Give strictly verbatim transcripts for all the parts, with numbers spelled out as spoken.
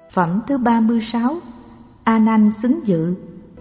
Phẩm thứ ba mươi sáu. A Nan xứng dự.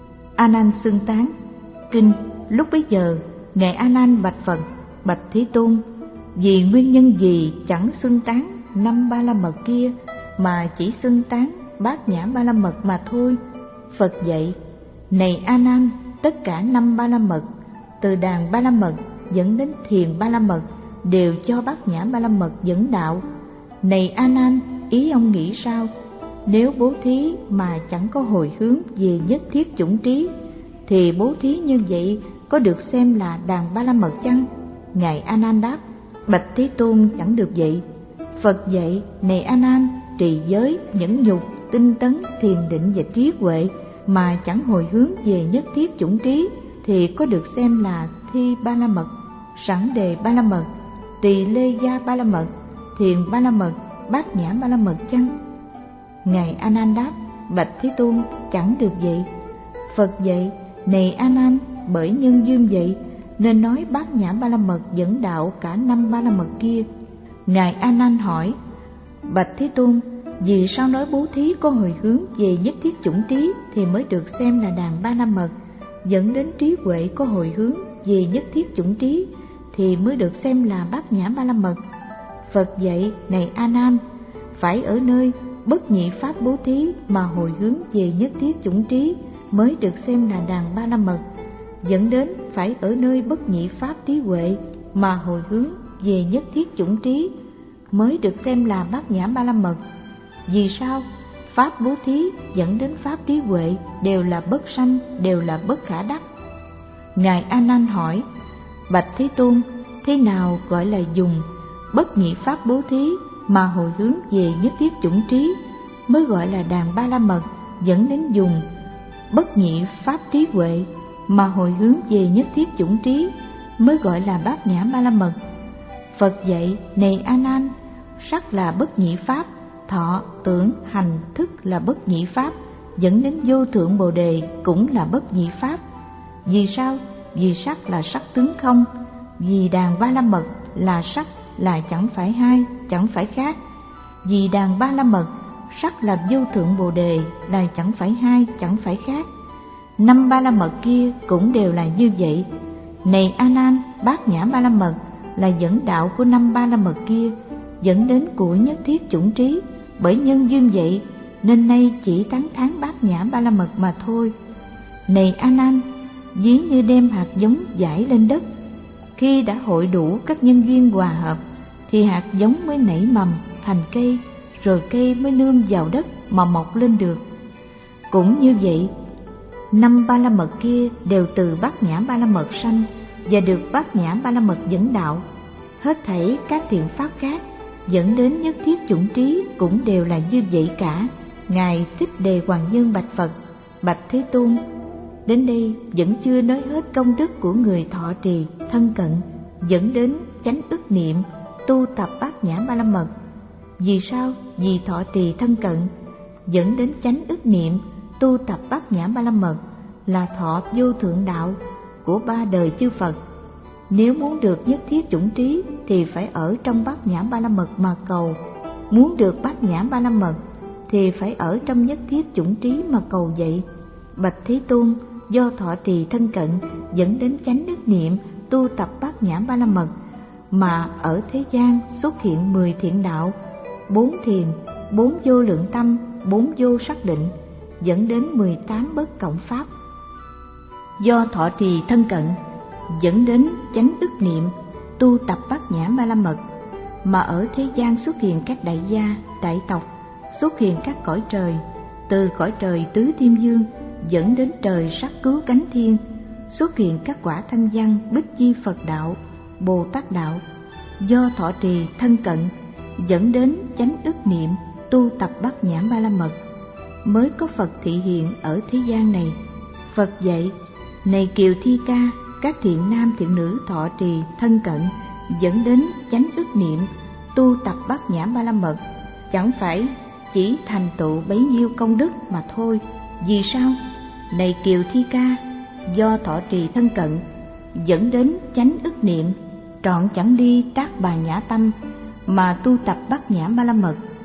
A Nan xưng tán. Kinh. Lúc bấy giờ ngài A Nan bạch Phật: Bạch Thế Tôn, vì nguyên nhân gì chẳng xưng tán năm ba la mật kia mà chỉ xưng tán bát nhã ba la mật mà thôi? Phật dạy: Này A Nan, tất cả năm ba la mật, từ đàn ba la mật dẫn đến thiền ba la mật, đều cho bát nhã ba la mật dẫn đạo. Này A Nan, ý ông nghĩ sao? Nếu bố thí mà chẳng có hồi hướng về nhất thiết chủng trí, thì bố thí như vậy có được xem là đàn ba la mật chăng? Ngài A Nan đáp: Bạch Thế Tôn, chẳng được vậy. Phật dạy: Này A Nan, trì giới, nhẫn nhục, tinh tấn, thiền định và trí huệ mà chẳng hồi hướng về nhất thiết chủng trí, thì có được xem là thi ba la mật, sẵn đề ba la mật, tỳ lê gia ba la mật, thiền ba la mật, bát nhã ba la mật chăng? Ngài A Nan đáp: Bạch Thế Tôn, chẳng được vậy. Phật dạy: Này A Nan, bởi nhân duyên vậy nên nói bát nhã ba la mật dẫn đạo cả năm ba la mật kia. Ngài A Nan hỏi: Bạch Thế Tôn, vì sao nói bố thí có hồi hướng về nhất thiết chủng trí thì mới được xem là đàn ba la mật, dẫn đến trí huệ có hồi hướng về nhất thiết chủng trí thì mới được xem là bát nhã ba la mật? Phật dạy: Này A Nan, phải ở nơi bất nhị pháp bố thí mà hồi hướng về nhất thiết chủng trí mới được xem là đàn ba la mật, dẫn đến phải ở nơi bất nhị pháp trí huệ mà hồi hướng về nhất thiết chủng trí mới được xem là bát nhã ba la mật. Vì sao? Pháp bố thí dẫn đến pháp trí huệ đều là bất sanh, đều là bất khả đắc. Ngài A Nan hỏi: Bạch Thế Tôn, thế nào gọi là dùng bất nhị pháp bố thí mà hồi hướng về nhất thiết chủng trí mới gọi là đàn ba la mật, dẫn đến dùng bất nhị pháp trí huệ mà hồi hướng về nhất thiết chủng trí mới gọi là bát nhã ba la mật? Phật dạy: Này A Nan, sắc là bất nhị pháp, thọ, tưởng, hành, thức là bất nhị pháp, dẫn đến vô thượng bồ đề cũng là bất nhị pháp. Vì sao? Vì sắc là sắc tướng không, vì đàn ba la mật là sắc, là chẳng phải hai, chẳng phải khác. Vì đàn ba la mật, sắc là vô thượng bồ đề, là chẳng phải hai, chẳng phải khác. Năm ba la mật kia cũng đều là như vậy. Này A Nan, bát nhã ba la mật là dẫn đạo của năm ba la mật kia, dẫn đến của nhất thiết chủng trí. Bởi nhân duyên vậy nên nay chỉ tán thán bát nhã ba la mật mà thôi. Này A Nan, ví như đem hạt giống rải lên đất, khi đã hội đủ các nhân duyên hòa hợp thì hạt giống mới nảy mầm thành cây, rồi cây mới nương vào đất mà mọc lên được. Cũng như vậy, năm ba la mật kia đều từ bát nhã ba la mật sanh và được bát nhã ba la mật dẫn đạo. Hết thảy các thiện pháp khác dẫn đến nhất thiết chủng trí cũng đều là như vậy cả. Ngài Thích Đề Hoàng Nhân bạch Phật: Bạch Thế Tôn, đến đây vẫn chưa nói hết công đức của người thọ trì thân cận, dẫn đến chánh ức niệm, tu tập bát nhã ba la mật. Vì sao? Vì thọ trì thân cận, dẫn đến chánh ức niệm, tu tập bát nhã ba la mật là thọ vô thượng đạo của ba đời chư Phật. Nếu muốn được nhất thiết chủng trí thì phải ở trong bát nhã ba la mật mà cầu. Muốn được bát nhã ba la mật thì phải ở trong nhất thiết chủng trí mà cầu vậy. Bạch Thế Tôn, do thọ trì thân cận dẫn đến chánh ức niệm, tu tập bát nhã ba la mật mà ở thế gian xuất hiện mười thiện đạo, bốn thiền, bốn vô lượng tâm, bốn vô sắc định, dẫn đến mười tám bất cộng pháp. Do thọ trì thân cận dẫn đến chánh ức niệm, tu tập bát nhã ba la mật mà ở thế gian xuất hiện các đại gia, đại tộc, xuất hiện các cõi trời, từ cõi trời tứ thiên dương dẫn đến trời sắc cứu cánh thiên, xuất hiện các quả thanh văn, bích chi Phật đạo, Bồ Tát đạo. Do thọ trì thân cận dẫn đến chánh ức niệm, tu tập bát nhã ba la mật mới có Phật thị hiện ở thế gian này. Phật dạy: Này Kiều Thi Ca, các thiện nam thiện nữ thọ trì thân cận dẫn đến chánh ức niệm, tu tập bát nhã ba la mật chẳng phải chỉ thành tựu bấy nhiêu công đức mà thôi. Vì sao? Này Kiều Thi Ca, do thọ trì thân cận dẫn đến chánh ức niệm, trọn chẳng đi tác bà nhã tâm mà tu tập bát nhã ba la mật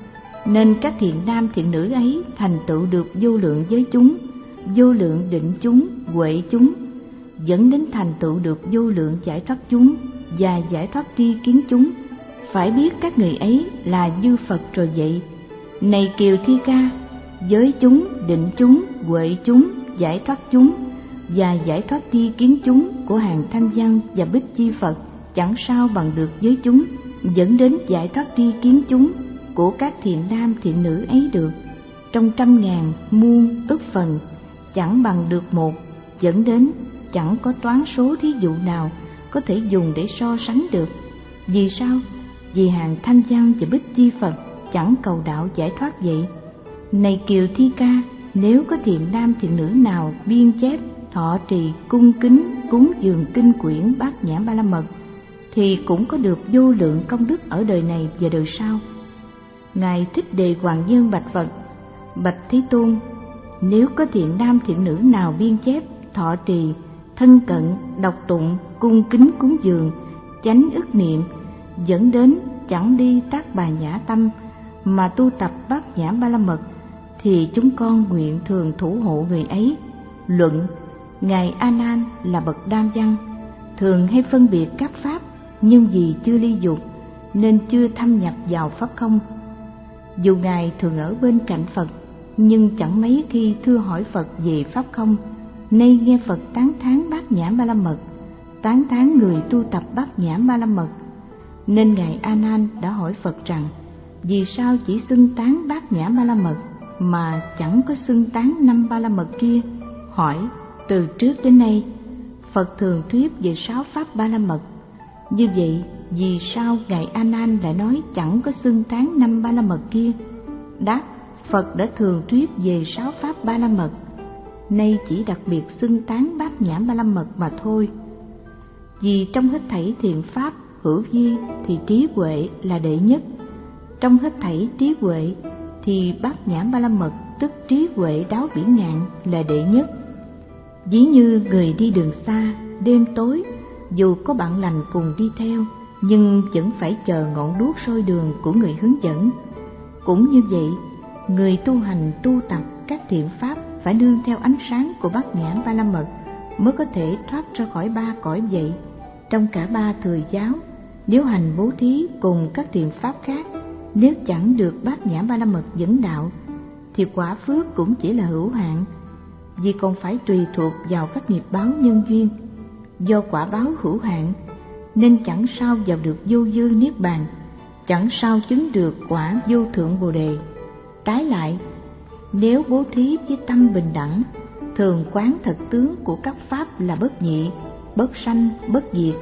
nên các thiện nam thiện nữ ấy thành tựu được vô lượng giới chúng, vô lượng định chúng, huệ chúng, dẫn đến thành tựu được vô lượng giải thoát chúng và giải thoát tri kiến chúng. Phải biết các người ấy là chư Phật rồi vậy. Này Kiều Thi Ca, giới chúng, định chúng, huệ chúng, giải thoát chúng và giải thoát tri kiến chúng của hàng Thanh Văn và Bích Chi Phật chẳng sao bằng được giới chúng, dẫn đến giải thoát tri kiến chúng của các thiện nam thiện nữ ấy được. Trong trăm ngàn muôn ức phần chẳng bằng được một, dẫn đến chẳng có toán số thí dụ nào có thể dùng để so sánh được. Vì sao? Vì hàng Thanh Văn và Bích Chi Phật chẳng cầu đạo giải thoát vậy. Này Kiều Thi Ca, nếu có thiện nam thiện nữ nào biên chép, thọ trì, cung kính, cúng dường kinh quyển Bát Nhã Ba La Mật thì cũng có được vô lượng công đức ở đời này và đời sau. Ngài Thích Đề Hoàng Dương bạch Phật: Bạch Thế Tôn, nếu có thiện nam thiện nữ nào biên chép, thọ trì, thân cận, đọc tụng, cung kính cúng dường, chánh ức niệm, dẫn đến chẳng đi tác Bà Nhã Tâm mà tu tập Bát Nhã Ba La Mật, thì chúng con nguyện thường thủ hộ người ấy. Luận: Ngài A Nan là bậc đam văn, thường hay phân biệt các pháp, nhưng vì chưa ly dục nên chưa thâm nhập vào pháp không. Dù Ngài thường ở bên cạnh Phật, nhưng chẳng mấy khi thưa hỏi Phật về pháp không. Nay nghe Phật tán thán Bát Nhã Ba La Mật, tán thán người tu tập Bát Nhã Ba La Mật, nên Ngài A Nan đã hỏi Phật rằng: vì sao chỉ xưng tán Bát Nhã Ba La Mật mà chẳng có xưng tán năm Ba La Mật kia? Hỏi: từ trước đến nay Phật thường thuyết về sáu pháp Ba La Mật, như vậy vì sao Ngài A Nan lại nói chẳng có xưng tán năm Ba La Mật kia? Đáp: Phật đã thường thuyết về sáu pháp Ba La Mật, nay chỉ đặc biệt xưng tán Bát Nhã Ba La Mật mà thôi. Vì trong hết thảy thiện pháp hữu vi thì trí huệ là đệ nhất, trong hết thảy trí huệ thì Bát Nhã Ba La Mật tức trí huệ đáo bỉ ngạn là đệ nhất. Ví như người đi đường xa, đêm tối, dù có bạn lành cùng đi theo, nhưng vẫn phải chờ ngọn đuốc soi đường của người hướng dẫn. Cũng như vậy, người tu hành tu tập các thiện pháp phải nương theo ánh sáng của Bát Nhã Ba La Mật mới có thể thoát ra khỏi ba cõi vậy. Trong cả ba thời giáo, nếu hành bố thí cùng các thiện pháp khác, nếu chẳng được Bát Nhã Ba La Mật dẫn đạo, thì quả phước cũng chỉ là hữu hạn, vì còn phải tùy thuộc vào các nghiệp báo nhân duyên. Do quả báo hữu hạn nên chẳng sao vào được vô dư niết bàn, chẳng sao chứng được quả vô thượng bồ đề. Trái lại, nếu bố thí với tâm bình đẳng, thường quán thật tướng của các pháp là bất nhị, bất sanh, bất diệt,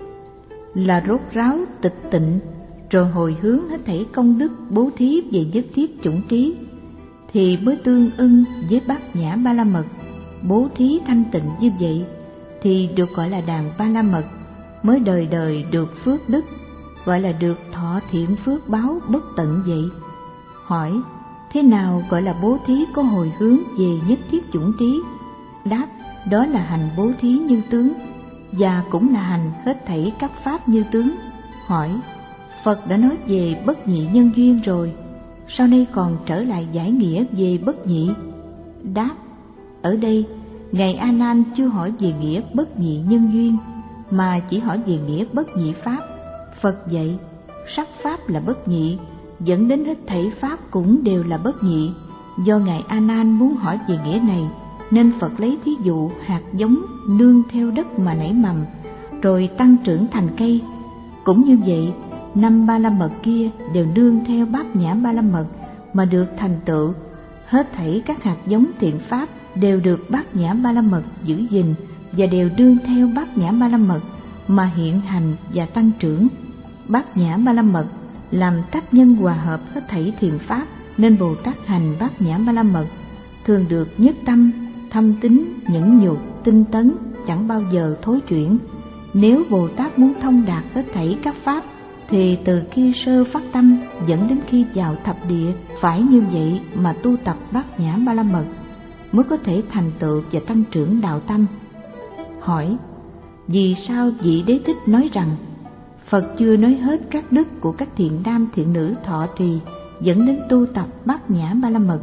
là rốt ráo tịch tịnh, rồi hồi hướng hết thảy công đức bố thí về nhất thiết chủng trí, thì mới tương ưng với Bát Nhã Ba La Mật. Bố thí thanh tịnh như vậy thì được gọi là đàn Ba La Mật, mới đời đời được phước đức, gọi là được thọ thiện phước báo bất tận vậy. Hỏi: thế nào gọi là bố thí có hồi hướng về nhất thiết chủng trí? Đáp: đó là hành bố thí như tướng, và cũng là hành hết thảy các pháp như tướng. Hỏi: Phật đã nói về bất nhị nhân duyên rồi, sau đây còn trở lại giải nghĩa về bất nhị? Đáp: ở đây Ngài A Nan chưa hỏi về nghĩa bất nhị nhân duyên, mà chỉ hỏi về nghĩa bất nhị pháp. Phật dạy sắc pháp là bất nhị, dẫn đến hết thảy pháp cũng đều là bất nhị. Do Ngài A Nan muốn hỏi về nghĩa này, nên Phật lấy thí dụ hạt giống nương theo đất mà nảy mầm, rồi tăng trưởng thành cây. Cũng như vậy, năm Ba La Mật kia đều nương theo Bát Nhã Ba La Mật mà được thành tựu. Hết thảy các hạt giống thiện pháp đều được Bát Nhã Ba La Mật giữ gìn, và đều đương theo Bát Nhã Ba La Mật mà hiện hành và tăng trưởng. Bát Nhã Ba La Mật làm tác nhân hòa hợp hết thảy thiện pháp, nên Bồ Tát hành Bát Nhã Ba La Mật thường được nhất tâm, thâm tín, nhẫn nhục, tinh tấn, chẳng bao giờ thối chuyển. Nếu Bồ Tát muốn thông đạt hết thảy các pháp, thì từ khi sơ phát tâm dẫn đến khi vào thập địa phải như vậy mà tu tập Bát Nhã Ba La Mật mới có thể thành tựu và tăng trưởng đạo tâm. Hỏi: vì sao vị Đế Thích nói rằng Phật chưa nói hết các đức của các thiện nam thiện nữ thọ trì dẫn đến tu tập Bát Nhã Ba La Mật?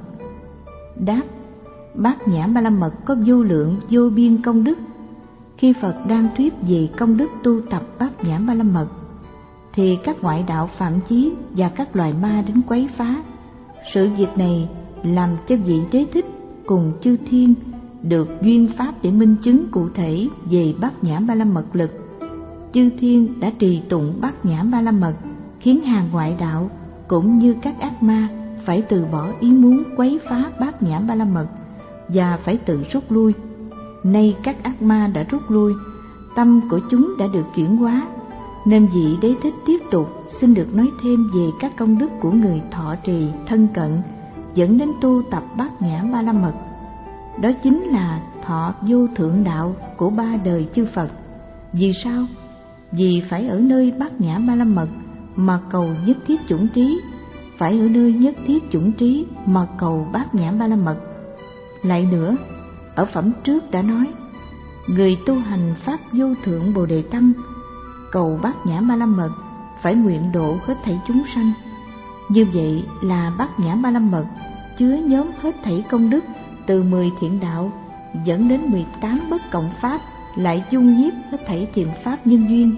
Đáp: Bát Nhã Ba La Mật có vô lượng vô biên công đức. Khi Phật đang thuyết về công đức tu tập Bát Nhã Ba La Mật, thì các ngoại đạo phạm chí và các loài ma đến quấy phá. Sự việc này làm cho vị Đế Thích cùng chư thiên được duyên pháp để minh chứng cụ thể về Bát Nhã Ba La Mật lực. Chư thiên đã trì tụng Bát Nhã Ba La Mật, khiến hàng ngoại đạo cũng như các ác ma phải từ bỏ ý muốn quấy phá Bát Nhã Ba La Mật và phải tự rút lui. Nay các ác ma đã rút lui, tâm của chúng đã được chuyển hóa, nên vị Đế Thích tiếp tục xin được nói thêm về các công đức của người thọ trì thân cận dẫn đến tu tập Bát Nhã Ba La Mật. Đó chính là thọ vô thượng đạo của ba đời chư Phật. Vì sao? Vì phải ở nơi Bát Nhã Ba La Mật mà cầu nhất thiết chủng trí, phải ở nơi nhất thiết chủng trí mà cầu Bát Nhã Ba La Mật. Lại nữa, ở phẩm trước đã nói, người tu hành pháp vô thượng Bồ Đề Tâm cầu Bát Nhã Ba La Mật phải nguyện độ hết thảy chúng sanh. Như vậy là Bát Nhã Ba La Mật chứa nhóm hết thảy công đức từ mười thiện đạo dẫn đến mười tám bất cộng pháp, lại dung nhiếp hết thảy thiện pháp nhân duyên.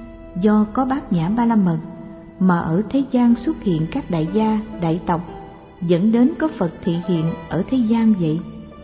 Do có Bát Nhã Ba La Mật mà ở thế gian xuất hiện các đại gia, đại tộc, dẫn đến có Phật thị hiện ở thế gian vậy.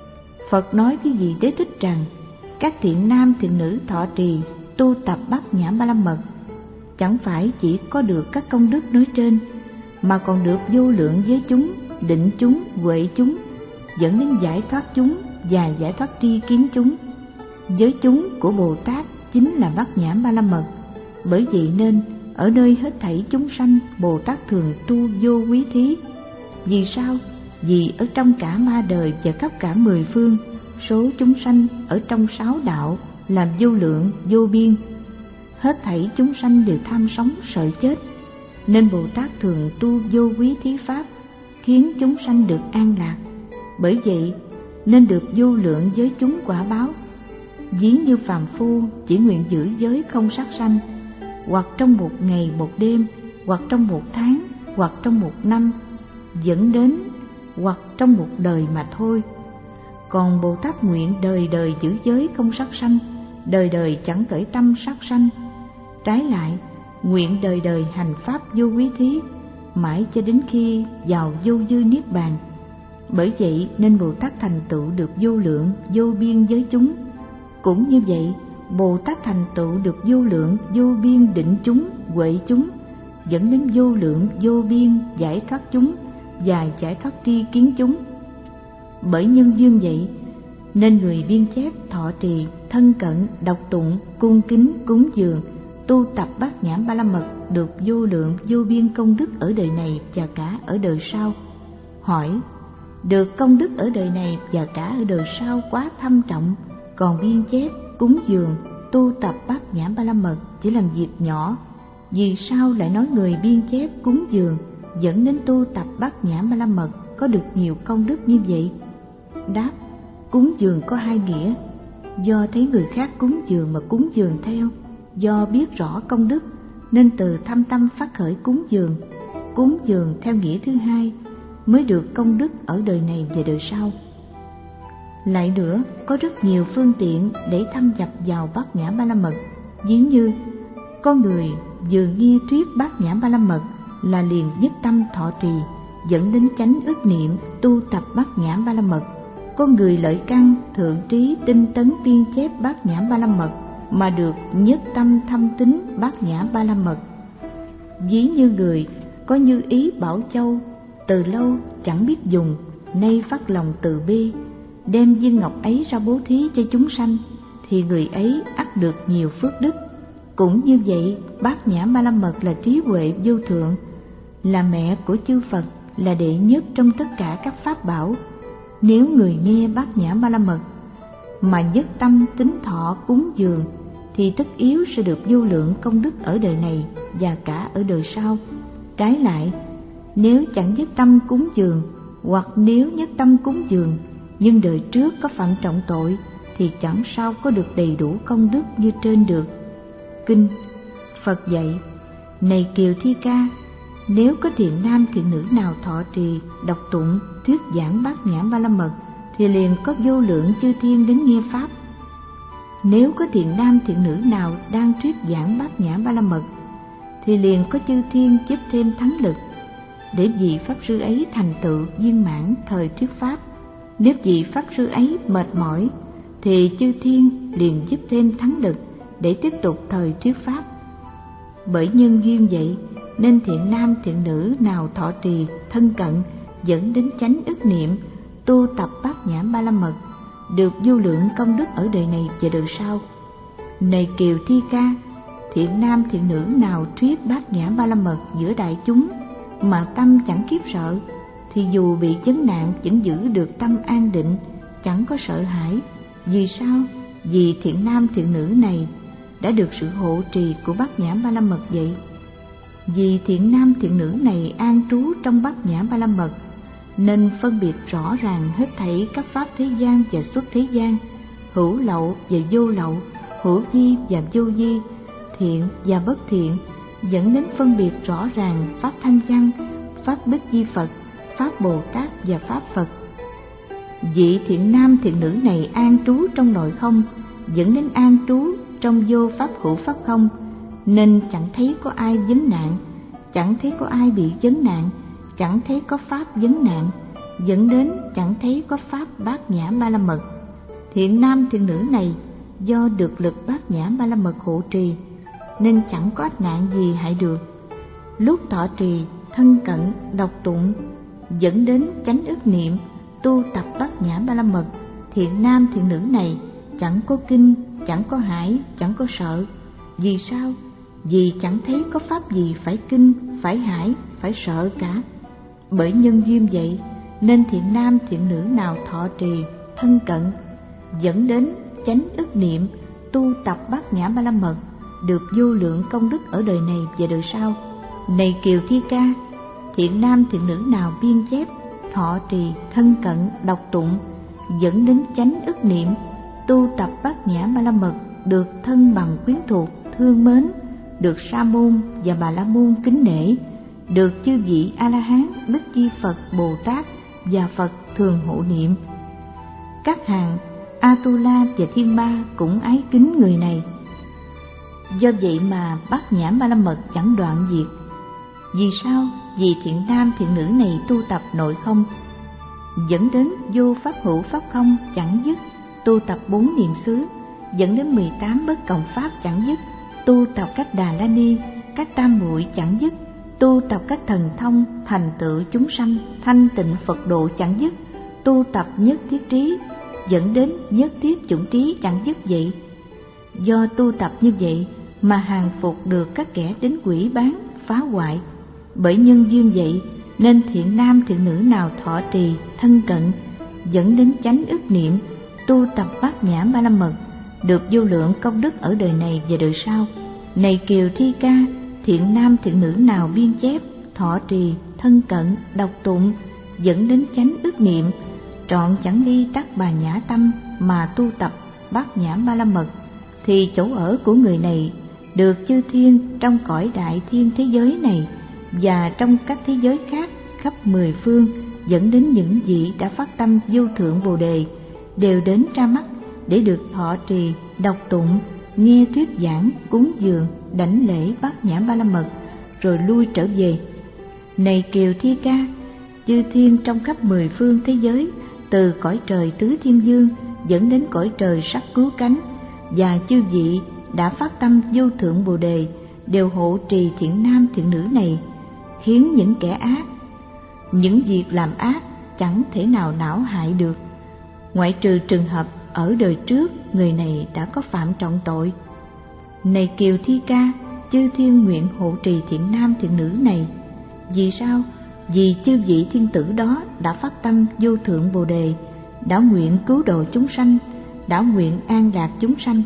Phật nói với vị Đế Thích rằng các thiện nam thiện nữ thọ trì tu tập Bát Nhã Ba La Mật chẳng phải chỉ có được các công đức nói trên, mà còn được vô lượng giới chúng, định chúng, huệ chúng, dẫn đến giải thoát chúng và giải thoát tri kiến chúng. Giới chúng của Bồ Tát chính là Bát Nhã Ba La Mật. Bởi vậy nên ở nơi hết thảy chúng sanh, Bồ Tát thường tu vô quý thí. Vì sao? Vì ở trong cả ma đời và khắp cả mười phương, số chúng sanh ở trong sáu đạo làm vô lượng vô biên. Hết thảy chúng sanh đều tham sống sợ chết, nên Bồ Tát thường tu vô quý thí pháp, khiến chúng sanh được an lạc. Bởi vậy nên được vô lượng giới chúng quả báo. Ví như phàm phu chỉ nguyện giữ giới không sát sanh, hoặc trong một ngày một đêm, hoặc trong một tháng, hoặc trong một năm, dẫn đến hoặc trong một đời mà thôi. Còn Bồ Tát nguyện đời đời giữ giới không sát sanh, đời đời chẳng khởi tâm sát sanh. Trái lại, nguyện đời đời hành pháp vô quý thí, mãi cho đến khi vào vô dư niết bàn. Bởi vậy nên Bồ Tát thành tựu được vô lượng vô biên giới chúng. Cũng như vậy, Bồ Tát thành tựu được vô lượng vô biên định chúng, huệ chúng, dẫn đến vô lượng vô biên giải thoát chúng và giải thoát tri kiến chúng. Bởi nhân duyên vậy nên người biên chép, thọ trì, thân cận, đọc tụng, cung kính, cúng dường, tu tập Bát Nhã Ba La Mật được vô lượng vô biên công đức ở đời này và cả ở đời sau. Hỏi: được công đức ở đời này và cả ở đời sau quá thâm trọng, còn biên chép, cúng dường, tu tập Bát Nhã Ba La Mật chỉ làm việc nhỏ, vì sao lại nói người biên chép, cúng dường dẫn đến tu tập Bát Nhã Ba La Mật có được nhiều công đức như vậy? Đáp: cúng dường có hai nghĩa. Do thấy người khác cúng dường mà cúng dường theo, do biết rõ công đức nên từ thâm tâm phát khởi cúng dường. Cúng dường theo nghĩa thứ hai mới được công đức ở đời này và đời sau. Lại nữa, có rất nhiều phương tiện để thâm nhập vào Bát Nhã Ba La Mật. Ví như con người vừa nghe thuyết Bát Nhã Ba La Mật là liền nhất tâm thọ trì, dẫn đến chánh ức niệm tu tập Bát Nhã Ba La Mật. Con người lợi căn thượng trí tinh tấn biên chép Bát Nhã Ba La Mật mà được nhất tâm thâm tín Bát Nhã Ba La Mật. Ví như người có như ý Bảo Châu, từ lâu chẳng biết dùng, nay phát lòng từ bi, đem viên ngọc ấy ra bố thí cho chúng sanh, thì người ấy ắt được nhiều phước đức. Cũng như vậy, Bát Nhã Ba La Mật là trí huệ vô thượng, là mẹ của chư Phật, là đệ nhất trong tất cả các pháp bảo. Nếu người nghe Bát Nhã Ba La Mật mà nhất tâm tín thọ cúng dường, thì tất yếu sẽ được vô lượng công đức ở đời này và cả ở đời sau. Trái lại, nếu chẳng nhất tâm cúng dường, hoặc nếu nhất tâm cúng dường nhưng đời trước có phạm trọng tội, thì chẳng sao có được đầy đủ công đức như trên được. Kinh Phật dạy: này Kiều Thi Ca, Nếu có thiện nam thiện nữ nào thọ trì, đọc tụng, thuyết giảng bát nhã ba la mật, thì liền có vô lượng chư thiên đến nghe pháp. Nếu có thiện nam thiện nữ nào đang thuyết giảng bát nhã ba la mật, thì liền có chư thiên giúp thêm thắng lực, để vị pháp sư ấy thành tựu viên mãn thời thuyết pháp. Nếu vị pháp sư ấy mệt mỏi, thì chư thiên liền giúp thêm thắng lực để tiếp tục thời thuyết pháp. Bởi nhân duyên vậy nên thiện nam thiện nữ nào thọ trì, thân cận, dẫn đến chánh ức niệm, tu tập bát nhã ba la mật, được vô lượng công đức ở đời này và đời sau. Này Kiều Thi Ca, thiện nam thiện nữ nào thuyết bát nhã ba la mật giữa đại chúng mà tâm chẳng khiếp sợ, thì dù bị vấn nạn vẫn giữ được tâm an định, chẳng có sợ hãi. Vì sao? Vì thiện nam thiện nữ này đã được sự hộ trì của bát nhã ba la mật vậy. Vì thiện nam thiện nữ này an trú trong bát nhã ba la mật, nên phân biệt rõ ràng hết thảy các pháp thế gian và xuất thế gian, hữu lậu và vô lậu, hữu vi và vô vi, thiện và bất thiện, dẫn đến phân biệt rõ ràng pháp thanh văn, pháp Bích Di Phật, pháp Bồ Tát và pháp Phật. Vị thiện nam thiện nữ này an trú trong nội không, dẫn đến an trú trong vô pháp hữu pháp không, nên chẳng thấy có ai vấn nạn, chẳng thấy có ai bị vấn nạn, chẳng thấy có pháp vấn nạn, dẫn đến chẳng thấy có pháp bát nhã ba la mật. Thiện nam thiện nữ này do được lực bát nhã ba la mật hộ trì, nên chẳng có ách nạn gì hại được. Lúc thọ trì, thân cận, đọc tụng, dẫn đến chánh ức niệm, tu tập bát nhã ba la mật, thiện nam thiện nữ này chẳng có kinh, chẳng có hãi, chẳng có sợ. Vì sao? Vì chẳng thấy có pháp gì phải kinh, phải hãi, phải sợ cả. Bởi nhân duyên vậy nên thiện nam thiện nữ nào thọ trì, thân cận, dẫn đến chánh ức niệm, tu tập bát nhã ba la mật, được vô lượng công đức ở đời này và đời sau. Này Kiều Thi Ca, thiện nam thiện nữ nào biên chép, thọ trì, thân cận, đọc tụng, dẫn đến chánh ức niệm, tu tập bát nhã ba la mật, được thân bằng quyến thuộc, thương mến, được Sa môn và Bà La môn kính nể, được chư vị A La Hán, Bích Chi Phật, Bồ Tát và Phật thường hộ niệm. Các hàng Atula và Thiên Ma cũng ái kính người này. Do vậy mà bát nhã ba la mật chẳng đoạn diệt. Vì sao? Vì thiện nam thiện nữ này tu tập nội không, dẫn đến vô pháp hữu pháp không chẳng dứt, tu tập bốn niệm xứ, dẫn đến mười tám bất cộng pháp chẳng dứt, tu tập các Đà La Ni, các tam muội chẳng dứt, tu tập các thần thông, thành tựu chúng sanh, thanh tịnh Phật độ chẳng dứt, tu tập nhất thiết trí, dẫn đến nhất thiết chủng trí chẳng dứt vậy. Do tu tập như vậy mà hàng phục được các kẻ đến quỷ bán, phá hoại. Bởi nhân duyên vậy nên thiện nam thiện nữ nào thọ trì, thân cận, dẫn đến chánh ức niệm, tu tập bát nhã ba la mật, được vô lượng công đức ở đời này và đời sau. Này Kiều Thi Ca, thiện nam thiện nữ nào biên chép, thọ trì, thân cận, đọc tụng, dẫn đến chánh ức niệm, trọn chẳng ly tắc bà nhã tâm mà tu tập bát nhã ba la mật, thì chỗ ở của người này được chư thiên trong cõi đại thiên thế giới này và trong các thế giới khác khắp mười phương, dẫn đến những vị đã phát tâm vô thượng Bồ đề đều đến ra mắt để được thọ trì, đọc tụng, nghe thuyết giảng, cúng dường, đảnh lễ bát nhã ba la mật, rồi lui trở về. Này Kiều Thi Ca, chư thiên trong khắp mười phương thế giới, từ cõi trời tứ thiên dương dẫn đến cõi trời sắc cứu cánh, và chư vị đã phát tâm vô thượng Bồ đề đều hộ trì thiện nam thiện nữ này, khiến những kẻ ác, những việc làm ác chẳng thể nào não hại được, ngoại trừ trường hợp ở đời trước người này đã có phạm trọng tội. Này Kiều Thi Ca, chư thiên nguyện hộ trì thiện nam thiện nữ này. Vì sao? Vì chư vị thiên tử đó đã phát tâm vô thượng Bồ đề, đã nguyện cứu độ chúng sanh, đã nguyện an lạc chúng sanh.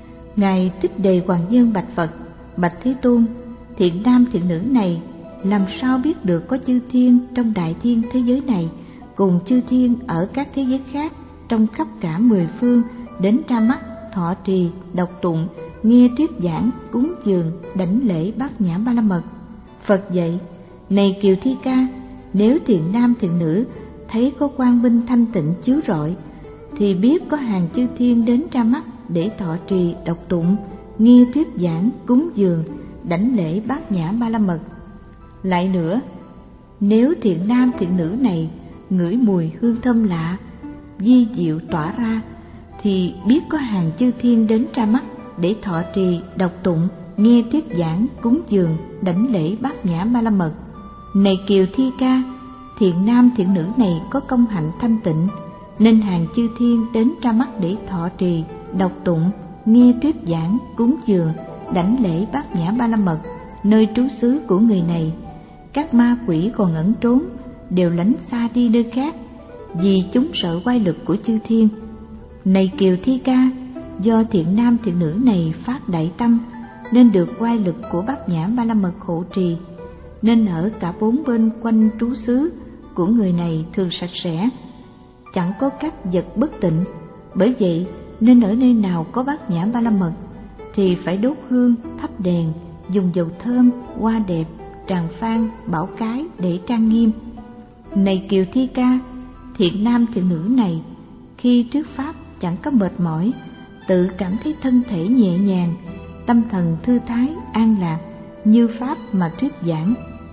Ngài Thích Đề Hoàng Nhân bạch Phật: Bạch Thế Tôn, thiện nam thiện nữ này làm sao biết được có chư thiên trong đại thiên thế giới này cùng chư thiên ở các thế giới khác trong khắp cả mười phương đến ra mắt, thọ trì, đọc tụng, nghe thuyết giảng, cúng dường, đảnh lễ bát nhã ba la mật? Phật dạy: Này Kiều Thi Ca, nếu thiện nam thiện nữ thấy có quang minh thanh tịnh chiếu rọi, thì biết có hàng chư thiên đến ra mắt để thọ trì đọc tụng, nghe thuyết giảng, cúng dường, đảnh lễ bát nhã ba la mật. Lại nữa, nếu thiện nam thiện nữ này ngửi mùi hương thơm lạ, vi diệu tỏa ra, thì biết có hàng chư thiên đến ra mắt để thọ trì đọc tụng, nghe thuyết giảng, cúng dường, đảnh lễ bát nhã ba la mật. Này Kiều Thi Ca, thiện nam thiện nữ này có công hạnh thanh tịnh, nên hàng chư thiên đến ra mắt để thọ trì đọc tụng, nghe thuyết giảng, cúng dường, đảnh lễ bát nhã ba la mật nơi trú xứ của người này. Các ma quỷ còn ẩn trốn đều lánh xa đi nơi khác, vì chúng sợ oai lực của chư thiên. Này Kiều Thi Ca, do thiện nam thiện nữ này phát đại tâm, nên được oai lực của bát nhã ba la mật hộ trì, nên ở cả bốn bên quanh trú xứ của người này thường sạch sẽ, chẳng có các vật bất tịnh. Bởi vậy nên ở nơi nào có bát nhã ba la mật thì phải đốt hương, thắp đèn, dùng dầu thơm, hoa đẹp, tràng phan, bảo cái để trang nghiêm. Này Kiều Thi Ca, thiện nam thiện nữ này khi thuyết pháp chẳng có mệt mỏi, tự cảm thấy thân thể nhẹ nhàng, tâm thần thư thái, an lạc, như pháp mà thuyết giảng.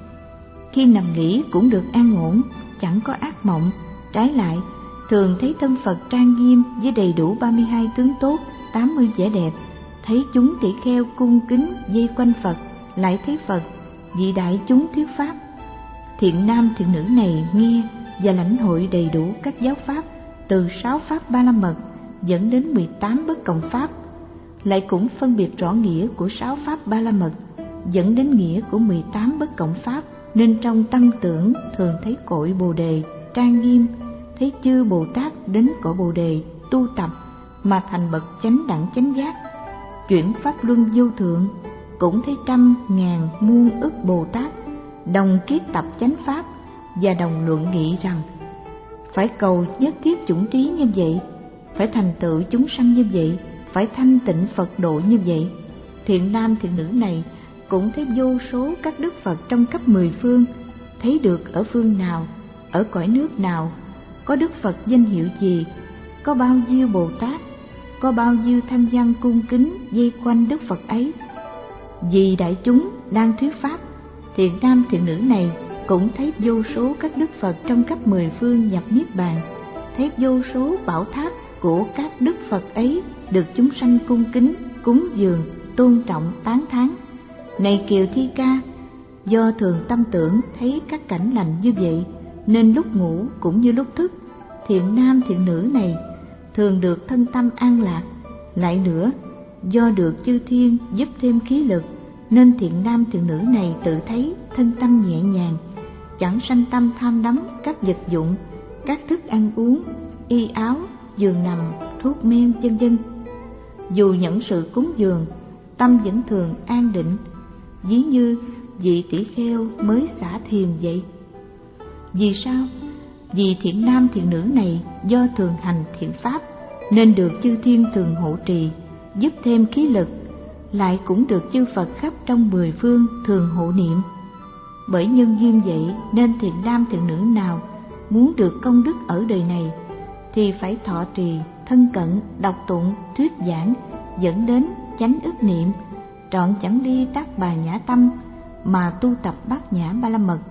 Khi nằm nghỉ cũng được an ổn, chẳng có ác mộng. Trái lại, thường thấy thân Phật trang nghiêm với đầy đủ ba mươi hai tướng tốt, tám mươi vẻ đẹp. Thấy chúng tỷ kheo cung kính vây quanh Phật, lại thấy Phật vị đại chúng thuyết pháp. Thiện nam thiện nữ này nghe và lãnh hội đầy đủ các giáo pháp, từ sáu pháp ba la mật dẫn đến mười tám bất cộng pháp, lại cũng phân biệt rõ nghĩa của sáu pháp ba la mật dẫn đến nghĩa của mười tám bất cộng pháp, nên trong tâm tưởng thường thấy cội Bồ đề trang nghiêm, thấy chư Bồ Tát đến cội Bồ đề tu tập mà thành bậc chánh đẳng chánh giác. Chuyển pháp luân vô thượng, cũng thấy trăm ngàn muôn ức Bồ Tát đồng kiết tập chánh pháp và đồng luận nghị rằng phải cầu nhất kiếp chủng trí như vậy, phải thành tựu chúng sanh như vậy, phải thanh tịnh Phật độ như vậy. Thiện nam thiện nữ này cũng thấy vô số các đức Phật trong khắp mười phương, thấy được ở phương nào, ở cõi nước nào, có đức Phật danh hiệu gì, có bao nhiêu Bồ Tát, có bao nhiêu thanh văn cung kính vây quanh đức Phật ấy. Vì đại chúng đang thuyết pháp, thiện nam thiện nữ này cũng thấy vô số các đức Phật trong khắp mười phương nhập niết bàn, thấy vô số bảo tháp của các đức Phật ấy được chúng sanh cung kính, cúng dường, tôn trọng, tán thán. Này Kiều Thi Ca, do thường tâm tưởng thấy các cảnh lành như vậy, nên lúc ngủ cũng như lúc thức, thiện nam thiện nữ này thường được thân tâm an lạc. Lại nữa, do được chư thiên giúp thêm khí lực, nên thiện nam thiện nữ này tự thấy thân tâm nhẹ nhàng, chẳng sanh tâm tham đắm các vật dụng, các thức ăn uống, y áo, giường nằm, thuốc men, vân vân. Dù nhận sự cúng dường, tâm vẫn thường an định, ví như vị tỷ kheo mới xả thiền vậy. Vì sao? Vì thiện nam thiện nữ này do thường hành thiện pháp, nên được chư thiên thường hộ trì, giúp thêm khí lực, lại cũng được chư Phật khắp trong mười phương thường hộ niệm. Bởi nhân duyên vậy nên thiện nam thiện nữ nào muốn được công đức ở đời này thì phải thọ trì, thân cận, đọc tụng, thuyết giảng dẫn đến chánh ức niệm, trọn chẳng ly tác bà nhã tâm mà tu tập bát nhã ba la mật.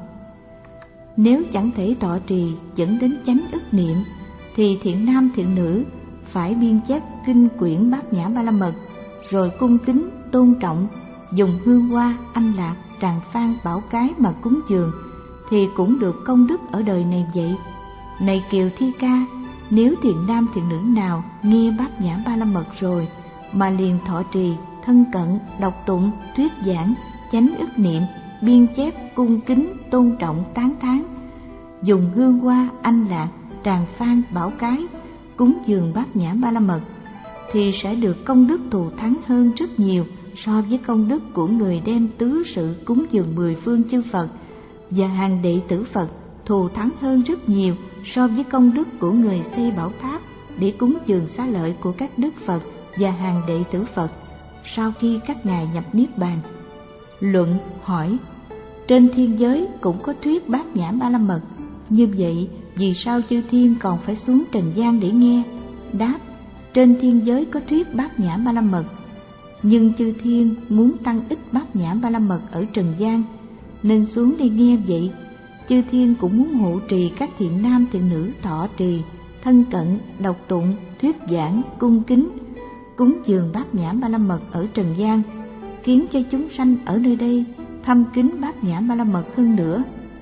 Nếu chẳng thể thọ trì dẫn đến chánh ức niệm thì thiện nam thiện nữ phải biên chép kinh quyển bát nhã ba la mật, rồi cung kính tôn trọng, dùng hương hoa, anh lạc, tràng phan, bảo cái mà cúng dường, thì cũng được công đức ở đời này vậy. Này Kiều Thi Ca, nếu thiện nam thiện nữ nào nghe bát nhã ba la mật rồi mà liền thọ trì, thân cận, đọc tụng, thuyết giảng, chánh ức niệm, biên chép, cung kính, tôn trọng, tán thán, dùng hương hoa, anh lạc, tràng phan, bảo cái, cúng dường bát nhã ba la mật, thì sẽ được công đức thù thắng hơn rất nhiều so với công đức của người đem tứ sự cúng dường mười phương chư Phật, và hàng đệ tử Phật thù thắng hơn rất nhiều so với công đức của người xây bảo tháp để cúng dường xá lợi của các đức Phật và hàng đệ tử Phật sau khi các ngài nhập niết bàn. Luận hỏi: trên thiên giới cũng có thuyết Bát Nhã Ba La Mật. Như vậy, vì sao chư thiên còn phải xuống trần gian để nghe? Đáp: trên thiên giới có thuyết Bát Nhã Ba La Mật, nhưng chư thiên muốn tăng ít Bát Nhã Ba La Mật ở trần gian, nên xuống đây nghe vậy. Chư thiên cũng muốn hộ trì các thiện nam thiện nữ thọ trì, thân cận, đọc tụng, thuyết giảng, cung kính, cúng dường Bát Nhã Ba La Mật ở trần gian, khiến cho chúng sanh ở nơi đây thâm kính Bát Nhã Ba La Mật hơn nữa.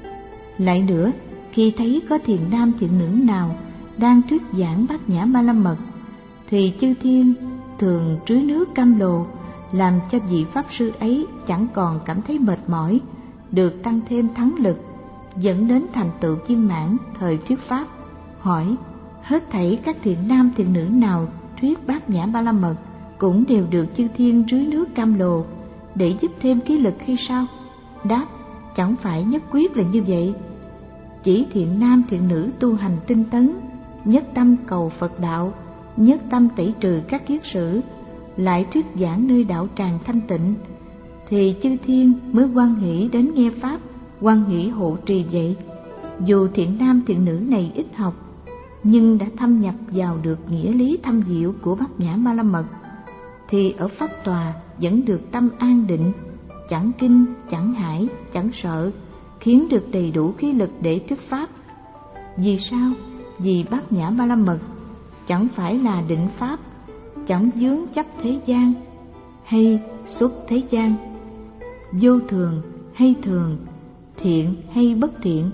Lại nữa, khi thấy có thiện nam thiện nữ nào đang thuyết giảng Bát Nhã Ba La Mật, thì chư thiên thường trưới nước cam lồ, làm cho vị pháp sư ấy chẳng còn cảm thấy mệt mỏi, được tăng thêm thắng lực, dẫn đến thành tựu viên mãn thời thuyết pháp. Hỏi: hết thảy các thiện nam thiện nữ nào thuyết Bát Nhã Ba La Mật cũng đều được chư thiên rưới nước cam lồ để giúp thêm khí lực hay sao? Đáp: chẳng phải nhất quyết là như vậy. Chỉ thiện nam thiện nữ tu hành tinh tấn, nhất tâm cầu Phật đạo, nhất tâm tẩy trừ các kiết sử, lại thuyết giảng nơi đạo tràng thanh tịnh, thì chư thiên mới hoan hỷ đến nghe pháp, hoan hỷ hộ trì vậy. Dù thiện nam thiện nữ này ít học, nhưng đã thâm nhập vào được nghĩa lý thâm diệu của Bát Nhã Ba La Mật, thì ở pháp tòa vẫn được tâm an định, chẳng kinh, chẳng hải, chẳng sợ, khiến được đầy đủ khí lực để thuyết pháp. Vì sao? Vì Bát Nhã Ba La Mật chẳng phải là định pháp, chẳng vướng chấp thế gian hay xuất thế gian, vô thường hay thường, thiện hay bất thiện,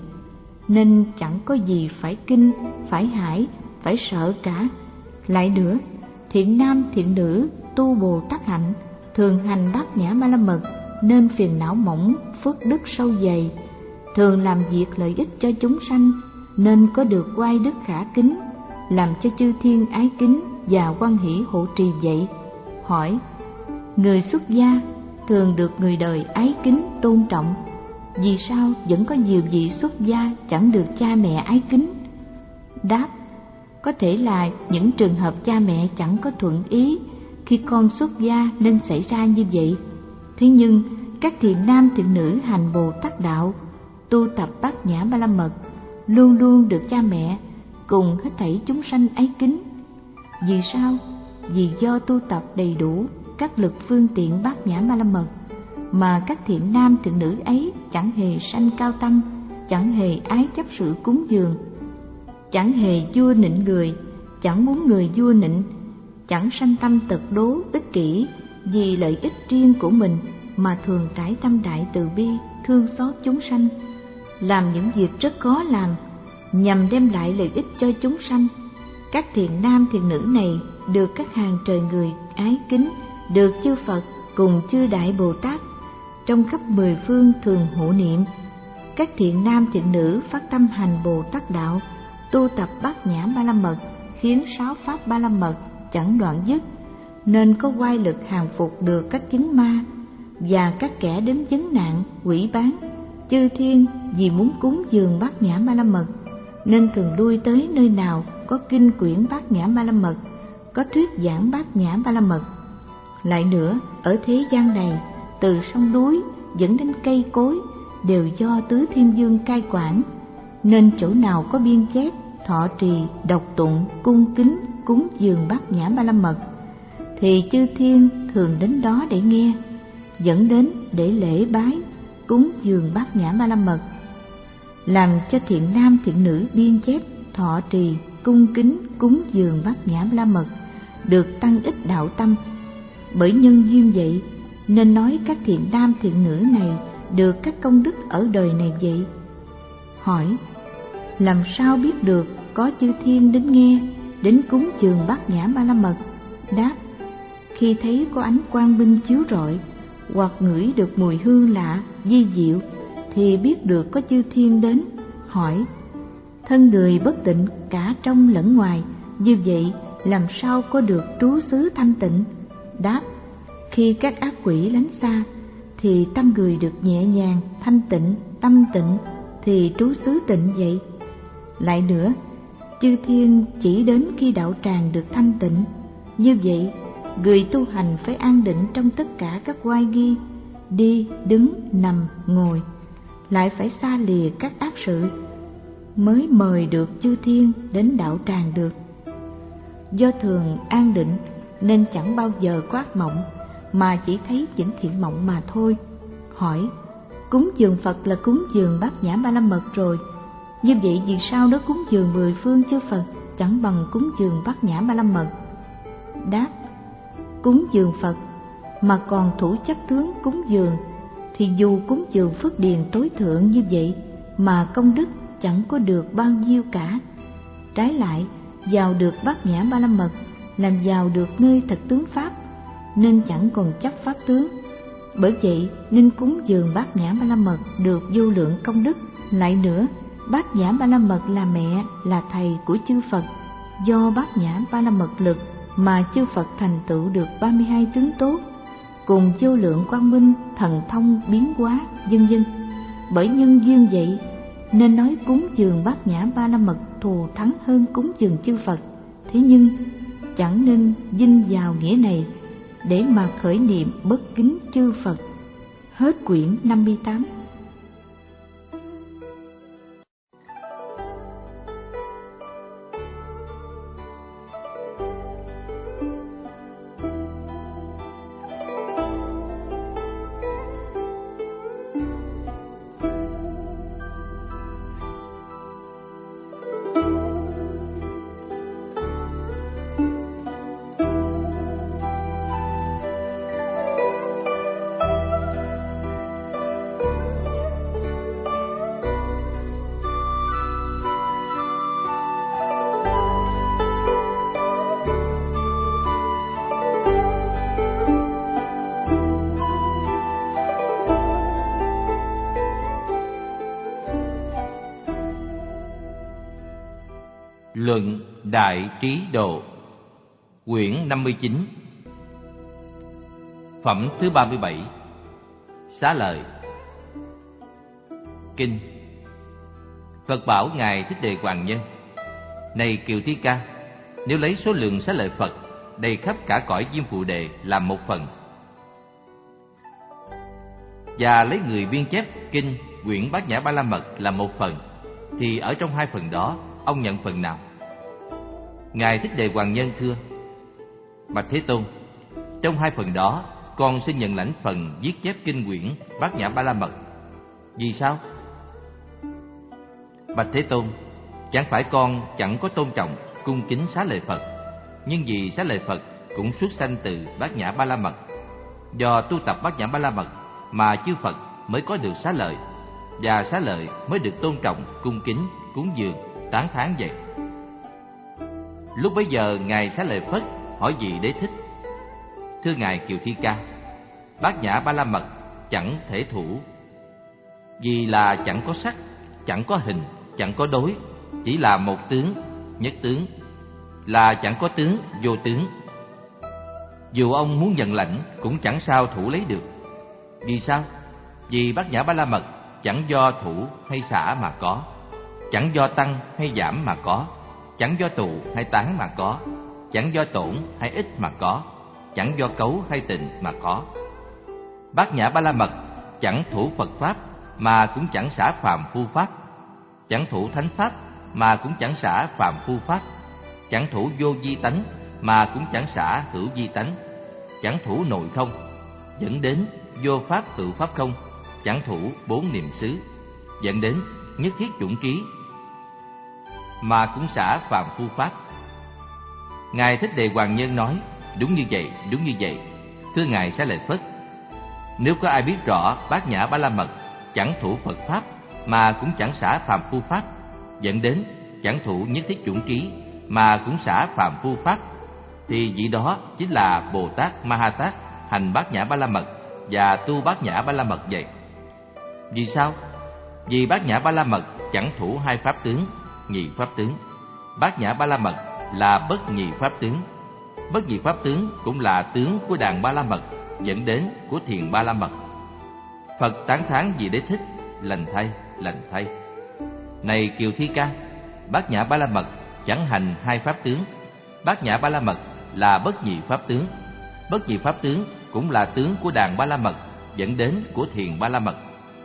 nên chẳng có gì phải kinh, phải hải, phải sợ cả. Lại nữa, thiện nam thiện nữ tu Bồ Tát hạnh, thường hành Bát Nhã Ba La Mật, nên phiền não mỏng, phước đức sâu dày, thường làm việc lợi ích cho chúng sanh, nên có được oai đức khả kính, làm cho chư thiên ái kính và hoan hỷ hộ trì vậy. Hỏi: người xuất gia thường được người đời ái kính tôn trọng, vì sao vẫn có nhiều vị xuất gia chẳng được cha mẹ ái kính? Đáp: có thể là những trường hợp cha mẹ chẳng có thuận ý khi con xuất gia nên xảy ra như vậy. Thế nhưng các thiện nam thiện nữ hành Bồ Tát đạo, tu tập Bát Nhã Ba La Mật, luôn luôn được cha mẹ cùng hết thảy chúng sanh ái kính. Vì sao? Vì do tu tập đầy đủ các lực phương tiện Bát Nhã Ba La Mật, mà các thiện nam thiện nữ ấy chẳng hề sanh cao tâm, chẳng hề ái chấp sự cúng dường, chẳng hề vua nịnh người, chẳng muốn người vua nịnh, chẳng sanh tâm tật đố ích kỷ vì lợi ích riêng của mình, mà thường trải tâm đại từ bi, thương xót chúng sanh, làm những việc rất khó làm nhằm đem lại lợi ích cho chúng sanh. Các thiện nam thiện nữ này được các hàng trời người ái kính, được chư Phật cùng chư Đại Bồ Tát trong khắp mười phương thường hộ niệm. Các thiện nam thiện nữ phát tâm hành Bồ Tát đạo, tu tập Bát Nhã Ba La Mật, khiến sáu pháp Ba La Mật chẳng đoạn dứt, nên có oai lực hàng phục được các chứng ma và các kẻ đến vấn nạn, quỷ bán. Chư thiên vì muốn cúng dường Bát Nhã Ba La Mật, nên thường lui tới nơi nào có kinh quyển Bát Nhã Ba La Mật, có thuyết giảng Bát Nhã Ba La Mật. Lại nữa, ở thế gian này, từ sông núi dẫn đến cây cối đều do Tứ Thiên Vương cai quản, nên chỗ nào có biên chép, thọ trì, đọc tụng, cung kính, cúng dường Bát Nhã Ba La Mật, thì chư thiên thường đến đó để nghe, dẫn đến để lễ bái, cúng dường Bát Nhã Ba La Mật, làm cho thiện nam thiện nữ biên chép, thọ trì, cung kính, cúng dường Bát Nhã Ba La Mật, được tăng ích đạo tâm. Bởi nhân duyên vậy, nên nói các thiện nam thiện nữ này được các công đức ở đời này vậy. Hỏi: làm sao biết được có chư thiên đến nghe, đến cúng dường Bát Nhã Ba La Mật? Đáp: khi thấy có ánh quang minh chiếu rọi, hoặc ngửi được mùi hương lạ, vi diệu, thì biết được có chư thiên đến. Hỏi: thân người bất tịnh cả trong lẫn ngoài, như vậy làm sao có được trú xứ thanh tịnh? Đáp: khi các ác quỷ lánh xa, thì tâm người được nhẹ nhàng, thanh tịnh, tâm tịnh, thì trú xứ tịnh vậy. Lại nữa, chư thiên chỉ đến khi đạo tràng được thanh tịnh. Như vậy, người tu hành phải an định trong tất cả các oai nghi, đi, đứng, nằm, ngồi. lại phải xa lìa các ác sự, mới mời được chư thiên đến đạo tràng được. Do thường an định nên chẳng bao giờ có ác mộng, mà chỉ thấy những thiện mộng mà thôi. Hỏi: cúng dường Phật là cúng dường Bát Nhã Ba La Mật rồi, như vậy vì sao nó cúng dường mười phương chư Phật chẳng bằng cúng dường Bát Nhã Ba La Mật? Đáp: cúng dường Phật mà còn thủ chấp tướng cúng dường, thì dù cúng dường phước điền tối thượng như vậy mà công đức chẳng có được bao nhiêu cả. Trái lại, vào được Bát Nhã Ba La Mật làm vào được nơi thật tướng pháp, nên chẳng còn chấp pháp tướng. Bởi vậy nên cúng dường Bát Nhã Ba La Mật được vô lượng công đức. Lại nữa, Bát Nhã Ba La Mật là mẹ, là thầy của chư Phật. Do Bát Nhã Ba La Mật lực mà chư Phật thành tựu được ba mươi hai tướng tốt, cùng vô lượng quang minh, thần thông biến hóa, vân vân. Bởi nhân duyên vậy nên nói cúng dường Bát Nhã Ba La Mật thù thắng hơn cúng dường chư Phật. Thế nhưng chẳng nên vinh vào nghĩa này để mà khởi niệm bất kính chư Phật. Hết quyển năm mươi tám. Luận Đại Trí Độ, quyển năm mươi chín, phẩm thứ ba mươi bảy. Xá lợi. Kinh. Phật bảo Ngài Thích Đề Hoàng Nhân: này Kiều Thi Ca, nếu lấy số lượng xá lợi Phật đầy khắp cả cõi Diêm Phù Đề làm một phần, và lấy người biên chép kinh quyển Bát Nhã Ba La Mật làm một phần, thì ở trong hai phần đó ông nhận phần nào? Ngài Thích Đề Hoàng Nhân thưa: bạch Thế Tôn, trong hai phần đó con xin nhận lãnh phần viết chép kinh quyển Bát Nhã Ba La Mật. Vì sao? Bạch Thế Tôn, chẳng phải con chẳng có tôn trọng cung kính xá lợi Phật, nhưng vì xá lợi Phật cũng xuất sanh từ Bát Nhã Ba La Mật. Do tu tập Bát Nhã Ba La Mật mà chư Phật mới có được xá lợi, và xá lợi mới được tôn trọng, cung kính, cúng dường, tán thán vậy. Lúc bấy giờ Ngài Xá Lợi Phất hỏi vị Đế Thích: thưa Ngài Kiều Thi Ca, Bát Nhã Ba La Mật chẳng thể thủ, vì là chẳng có sắc, chẳng có hình, chẳng có đối, chỉ là một tướng, nhất tướng, là chẳng có tướng, vô tướng. Dù ông muốn nhận lãnh cũng chẳng sao thủ lấy được. Vì sao? Vì Bát Nhã Ba La Mật chẳng do thủ hay xả mà có, chẳng do tăng hay giảm mà có, chẳng do tụ hay tán mà có, chẳng do tổn hay ít mà có, chẳng do cấu hay tịnh mà có. Bát Nhã Ba La Mật chẳng thủ Phật Pháp mà cũng chẳng xả phàm phu Pháp, chẳng thủ Thánh Pháp mà cũng chẳng xả phàm phu Pháp, chẳng thủ vô vi tánh mà cũng chẳng xả hữu vi tánh, chẳng thủ nội không, dẫn đến vô pháp tự pháp không, chẳng thủ bốn niệm xứ, dẫn đến nhất thiết chủng trí, mà cũng xả phàm phu Pháp. Ngài Thích Đề Hoàng Nhân nói: đúng như vậy, đúng như vậy. Thưa Ngài Xá Lợi Phất, nếu có ai biết rõ Bát Nhã Ba La Mật chẳng thủ Phật Pháp mà cũng chẳng xả phàm phu Pháp, dẫn đến chẳng thủ nhất thiết chủng trí mà cũng xả phàm phu Pháp, thì vị đó chính là Bồ Tát Ma Ha Tát hành Bát Nhã Ba La Mật và tu Bát Nhã Ba La Mật vậy. Vì sao? Vì Bát Nhã Ba La Mật chẳng thủ hai pháp tướng, nhị pháp tướng. Bát Nhã Ba La Mật là bất nhị pháp tướng. Bất nhị pháp tướng cũng là tướng của đàn Ba La Mật, dẫn đến của thiền Ba La Mật. Phật tán thán vì Đế Thích: lành thay, lành thay. Này Kiều Thi Ca, Bát Nhã Ba La Mật chẳng hành hai pháp tướng. Bát Nhã Ba La Mật là bất nhị pháp tướng. Bất nhị pháp tướng cũng là tướng của đàn Ba La Mật, dẫn đến của thiền Ba La Mật.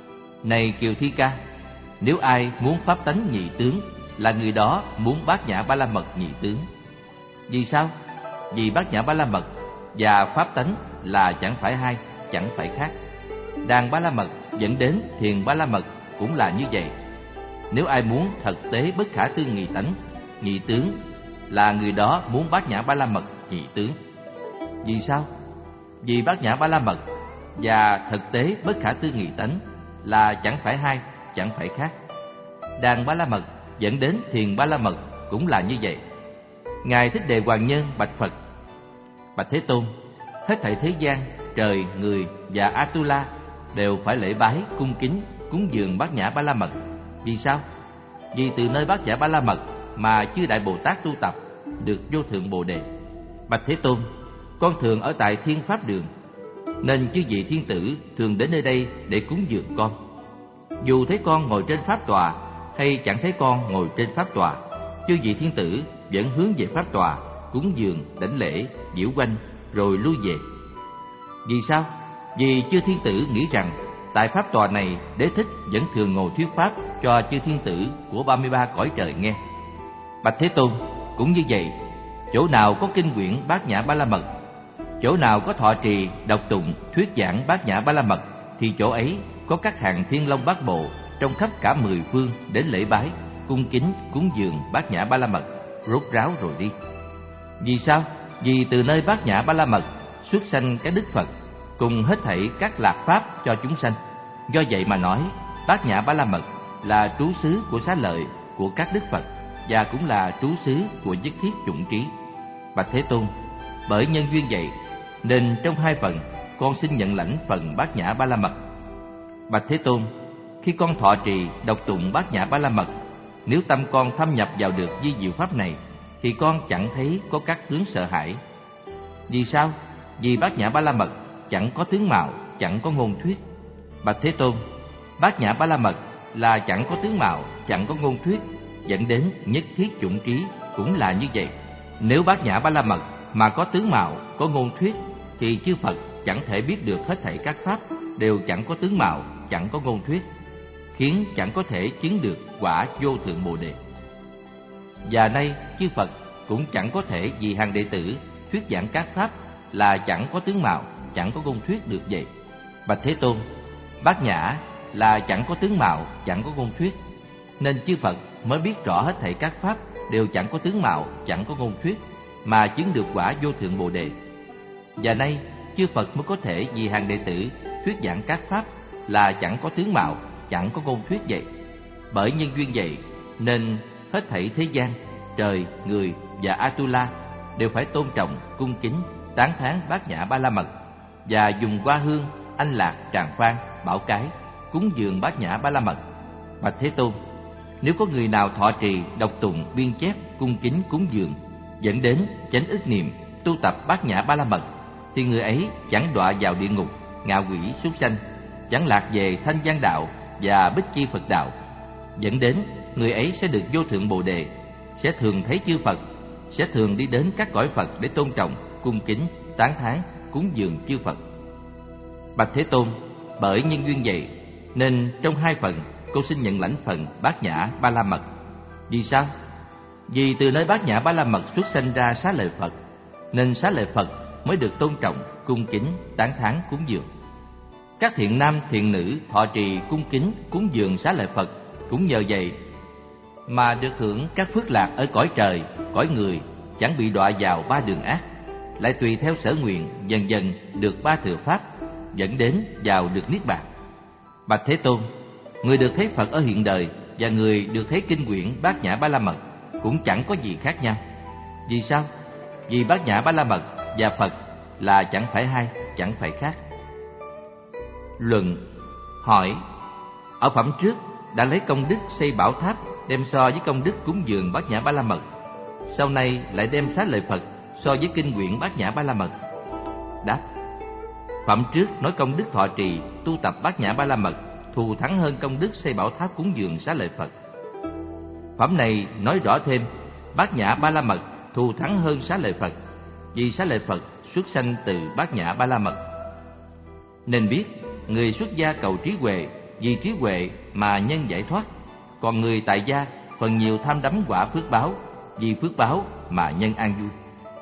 Này Kiều Thi Ca, nếu ai muốn pháp tánh nhị tướng, là người đó muốn bát nhã ba la mật nhị tướng. Vì sao? Vì bát nhã ba la mật và pháp tánh là chẳng phải hai, chẳng phải khác. Đàn ba la mật dẫn đến thiền ba la mật cũng là như vậy. Nếu ai muốn thực tế bất khả tư nghị tánh nhị tướng, là người đó muốn bát nhã ba la mật nhị tướng. Vì sao? Vì bát nhã ba la mật và thực tế bất khả tư nghị tánh là chẳng phải hai, chẳng phải khác. Đàn ba la mật dẫn đến thiền ba la mật cũng là như vậy. Ngài Thích Đề Hoàng Nhân bạch Phật: Bạch Thế Tôn, hết thảy thế gian, trời, người và Atula đều phải lễ bái, cung kính, cúng dường bát nhã ba la mật. Vì sao? Vì từ nơi bát nhã ba la mật mà chư Đại Bồ Tát tu tập được vô thượng Bồ Đề. Bạch Thế Tôn, con thường ở tại Thiên Pháp Đường, nên chư vị thiên tử thường đến nơi đây để cúng dường con. Dù thấy con ngồi trên pháp tòa hay chẳng thấy con ngồi trên pháp tòa, chư vị thiên tử vẫn hướng về pháp tòa, cúng dường, đảnh lễ, diễu quanh rồi lui về. Vì sao? Vì chư thiên tử nghĩ rằng tại pháp tòa này Đế Thích vẫn thường ngồi thuyết pháp cho chư thiên tử của ba mươi ba cõi trời nghe. Bạch Thế Tôn, cũng như vậy, chỗ nào có kinh quyển bát nhã ba la mật, chỗ nào có thọ trì, đọc tụng, thuyết giảng bát nhã ba la mật, thì chỗ ấy có các hàng thiên long bát bộ trong khắp cả mười phương đến lễ bái, cung kính, cúng dường bát nhã ba la mật, rốt ráo rồi đi. Vì sao? Vì từ nơi bát nhã ba la mật xuất sanh các đức Phật cùng hết thảy các lạc pháp cho chúng sanh. Do vậy mà nói, bát nhã ba la mật là trú xứ của xá lợi của các đức Phật, và cũng là trú xứ của nhất thiết chủng trí. Bạch Thế Tôn, bởi nhân duyên vậy nên trong hai phần con xin nhận lãnh phần bát nhã ba la mật. Bạch Thế Tôn, khi con thọ trì đọc tụng bát nhã ba la mật, nếu tâm con thâm nhập vào được vi diệu pháp này, thì con chẳng thấy có các tướng sợ hãi. Vì sao? Vì bát nhã ba la mật chẳng có tướng mạo, chẳng có ngôn thuyết. Bạch Thế Tôn, bát nhã ba la mật là chẳng có tướng mạo, chẳng có ngôn thuyết, dẫn đến nhất thiết chủng trí cũng là như vậy. Nếu bát nhã ba la mật mà có tướng mạo, có ngôn thuyết, thì chư Phật chẳng thể biết được hết thảy các pháp đều chẳng có tướng mạo, chẳng có ngôn thuyết, khiến chẳng có thể chứng được quả vô thượng Bồ Đề. Và nay chư Phật cũng chẳng có thể vì hàng đệ tử thuyết giảng các pháp là chẳng có tướng mạo, chẳng có ngôn thuyết được vậy. Bạch Thế Tôn, bát nhã là chẳng có tướng mạo, chẳng có ngôn thuyết, nên chư Phật mới biết rõ hết thảy các pháp đều chẳng có tướng mạo, chẳng có ngôn thuyết, mà chứng được quả vô thượng Bồ Đề. Và nay chư Phật mới có thể vì hàng đệ tử thuyết giảng các pháp là chẳng có tướng mạo, chẳng có ngôn thuyết vậy. Bởi nhân duyên vậy nên hết thảy thế gian, trời, người và Atula đều phải tôn trọng, cung kính, tán thán bát nhã ba la mật, và dùng hoa hương, anh lạc, tràng phan, bảo cái cúng dường bát nhã ba la mật. Bạch Thế Tôn, nếu có người nào thọ trì, đọc tụng, biên chép, cung kính, cúng dường, dẫn đến chánh ức niệm, tu tập bát nhã ba la mật, thì người ấy chẳng đọa vào địa ngục, ngạ quỷ, súc sanh, chẳng lạc về thanh văn đạo và bích chi Phật đạo, dẫn đến người ấy sẽ được vô thượng Bồ Đề, sẽ thường thấy chư Phật, sẽ thường đi đến các cõi Phật để tôn trọng, cung kính, tán thán, cúng dường chư Phật. Bạch Thế Tôn, bởi nhân duyên vậy nên trong hai phần cô xin nhận lãnh phần bát nhã ba la mật. Vì sao? Vì từ nơi bát nhã ba la mật xuất sanh ra xá lợi Phật, nên xá lợi Phật mới được tôn trọng, cung kính, tán thán, cúng dường. Các thiện nam thiện nữ thọ trì cung kính cúng dường xá lợi Phật cũng nhờ vậy mà được hưởng các phước lạc ở cõi trời, cõi người, chẳng bị đọa vào ba đường ác, lại tùy theo sở nguyện dần dần được ba thừa pháp, dẫn đến vào được niết bàn. Bạch Thế Tôn, người được thấy Phật ở hiện đời và người được thấy kinh quyển bát nhã ba la mật cũng chẳng có gì khác nhau. Vì sao? Vì bát nhã ba la mật và Phật là chẳng phải hai, chẳng phải khác. Luận hỏi: ở phẩm trước đã lấy công đức xây bảo tháp đem so với công đức cúng dường bát nhã ba la mật, sau này lại đem xá lợi Phật so với kinh quyển bát nhã ba la mật. Đáp: phẩm trước nói công đức thọ trì tu tập bát nhã ba la mật thù thắng hơn công đức xây bảo tháp cúng dường xá lợi Phật. Phẩm này nói rõ thêm bát nhã ba la mật thù thắng hơn xá lợi Phật, vì xá lợi Phật xuất sanh từ bát nhã ba la mật. Nên biết người xuất gia cầu trí huệ vì trí huệ mà nhân giải thoát, còn người tại gia phần nhiều tham đắm quả phước báo, vì phước báo mà nhân an vui.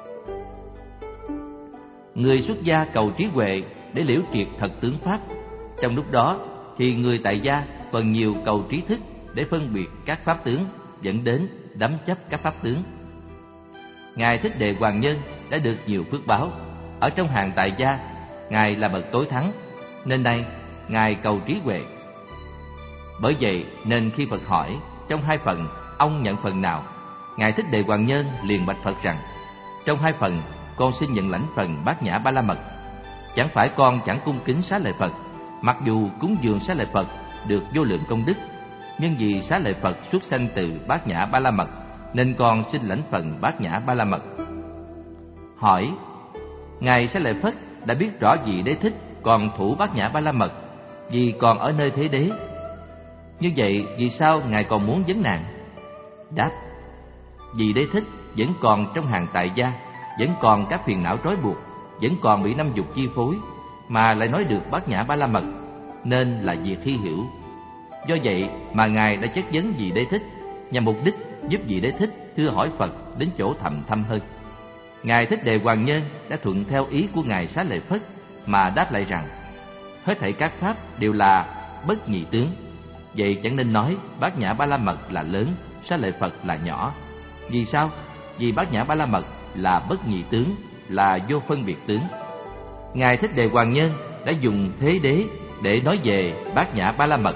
Người xuất gia cầu trí huệ để liễu triệt thật tướng pháp, trong lúc đó thì người tại gia phần nhiều cầu trí thức để phân biệt các pháp tướng, dẫn đến đắm chấp các pháp tướng. Ngài Thích Đề Hoàng Nhân đã được nhiều phước báo. Ở trong hàng tại gia, Ngài là bậc tối thắng, nên nay Ngài cầu trí huệ. Bởi vậy nên khi Phật hỏi trong hai phần ông nhận phần nào, Ngài Thích Đề Hoàng Nhân liền bạch Phật rằng: trong hai phần con xin nhận lãnh phần Bát Nhã Ba La Mật. Chẳng phải con chẳng cung kính xá lợi Phật, mặc dù cúng dường xá lợi Phật được vô lượng công đức, nhưng vì xá lợi Phật xuất sanh từ Bát Nhã Ba La Mật, nên con xin lãnh phần Bát Nhã Ba La Mật. Hỏi: Ngài Xá Lợi Phất đã biết rõ vị Đế Thích còn thủ Bát Nhã Ba La Mật, vì còn ở nơi thế đế. Như vậy vì sao Ngài còn muốn vấn nạn? Đáp: vì Đế Thích vẫn còn trong hàng tại gia, vẫn còn các phiền não trói buộc, vẫn còn bị năm dục chi phối, mà lại nói được Bát Nhã Ba La Mật, nên là việc hy hữu. Do vậy mà Ngài đã chất vấn vị Đế Thích, nhằm mục đích giúp vị Đế Thích thưa hỏi Phật đến chỗ thầm thâm hơn. Ngài Thích Đề Hoàng Nhân đã thuận theo ý của Ngài Xá Lợi Phất mà đáp lại rằng: hết thảy các pháp đều là bất nhị tướng, vậy chẳng nên nói Bát Nhã Ba La Mật là lớn, Xá Lợi Phật là nhỏ. Vì sao? Vì Bát Nhã Ba La Mật là bất nhị tướng, là vô phân biệt tướng. Ngài Thích Đề Hoàng Nhân đã dùng thế đế để nói về Bát Nhã Ba La Mật,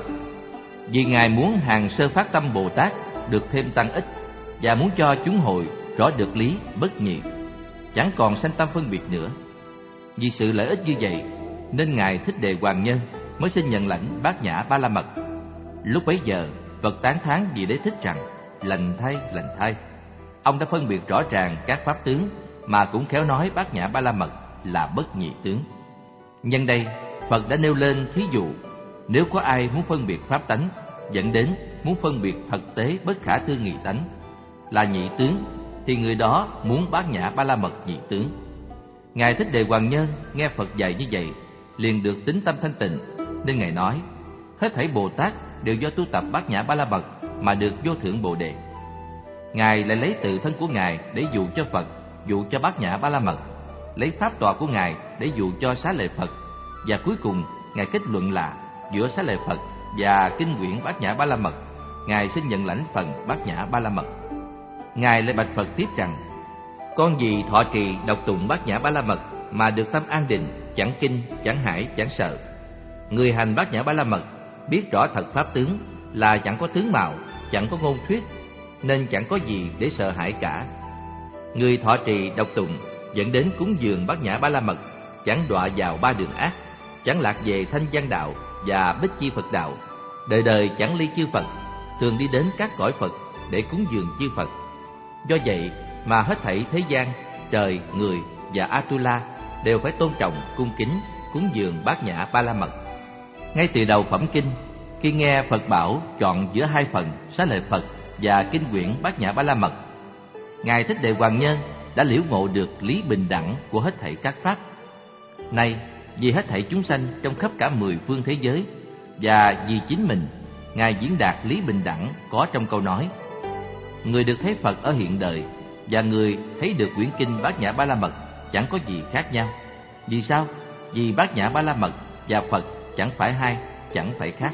vì Ngài muốn hàng sơ phát tâm Bồ Tát được thêm tăng ích, và muốn cho chúng hội rõ được lý bất nhị, chẳng còn sanh tâm phân biệt nữa. Vì sự lợi ích như vậy, nên Ngài Thích Đề Hoàng Nhân mới xin nhận lãnh Bát Nhã Ba La Mật. Lúc bấy giờ, Phật tán thán vì Đế Thích rằng: lành thay, lành thay. Ông đã phân biệt rõ ràng các pháp tướng, mà cũng khéo nói Bát Nhã Ba La Mật là bất nhị tướng. Nhân đây, Phật đã nêu lên thí dụ, nếu có ai muốn phân biệt pháp tánh, dẫn đến muốn phân biệt thực tế bất khả tư nghị tánh là nhị tướng, thì người đó muốn Bát Nhã Ba La Mật nhị tướng. Ngài Thích Đề Hoàng Nhân nghe Phật dạy như vậy, liền được tín tâm thanh tịnh, nên Ngài nói: hết thảy Bồ Tát đều do tu tập Bát Nhã Ba La Mật mà được vô thượng Bồ Đề. Ngài lại lấy tự thân của Ngài để dụ cho Phật, dụ cho Bát Nhã Ba La Mật, lấy pháp tọa của Ngài để dụ cho Xá Lợi Phật, và cuối cùng Ngài kết luận là giữa Xá Lợi Phật và kinh quyển Bát Nhã Ba La Mật, Ngài xin nhận lãnh phần Bát Nhã Ba La Mật. Ngài lại bạch Phật tiếp rằng: con vì thọ trì đọc tụng Bát Nhã Ba La Mật mà được tâm an định, chẳng kinh, chẳng hải, chẳng sợ. Người hành Bát Nhã Ba La Mật biết rõ thật pháp tướng là chẳng có tướng mạo, chẳng có ngôn thuyết, nên chẳng có gì để sợ hãi cả. Người thọ trì đọc tụng dẫn đến cúng dường Bát Nhã Ba La Mật chẳng đọa vào ba đường ác, chẳng lạc về thanh văn đạo và bích chi Phật đạo, đời đời chẳng ly chư Phật, thường đi đến các cõi Phật để cúng dường chư Phật. Do vậy mà hết thảy thế gian, trời, người và Atula đều phải tôn trọng, cung kính, cúng dường Bát Nhã Ba La Mật. Ngay từ đầu phẩm kinh, khi nghe Phật bảo chọn giữa hai phần Xá Lợi Phật và kinh quyển Bát Nhã Ba La Mật, Ngài Thích Đề Hoàng Nhân đã liễu ngộ được lý bình đẳng của hết thảy các pháp. Nay vì hết thảy chúng sanh trong khắp cả mười phương thế giới, và vì chính mình, Ngài diễn đạt lý bình đẳng có trong câu nói: người được thấy Phật ở hiện đời và người thấy được quyển kinh Bát Nhã Ba La Mật chẳng có gì khác nhau. Vì sao? Vì Bát Nhã Ba La Mật và Phật chẳng phải hai, chẳng phải khác.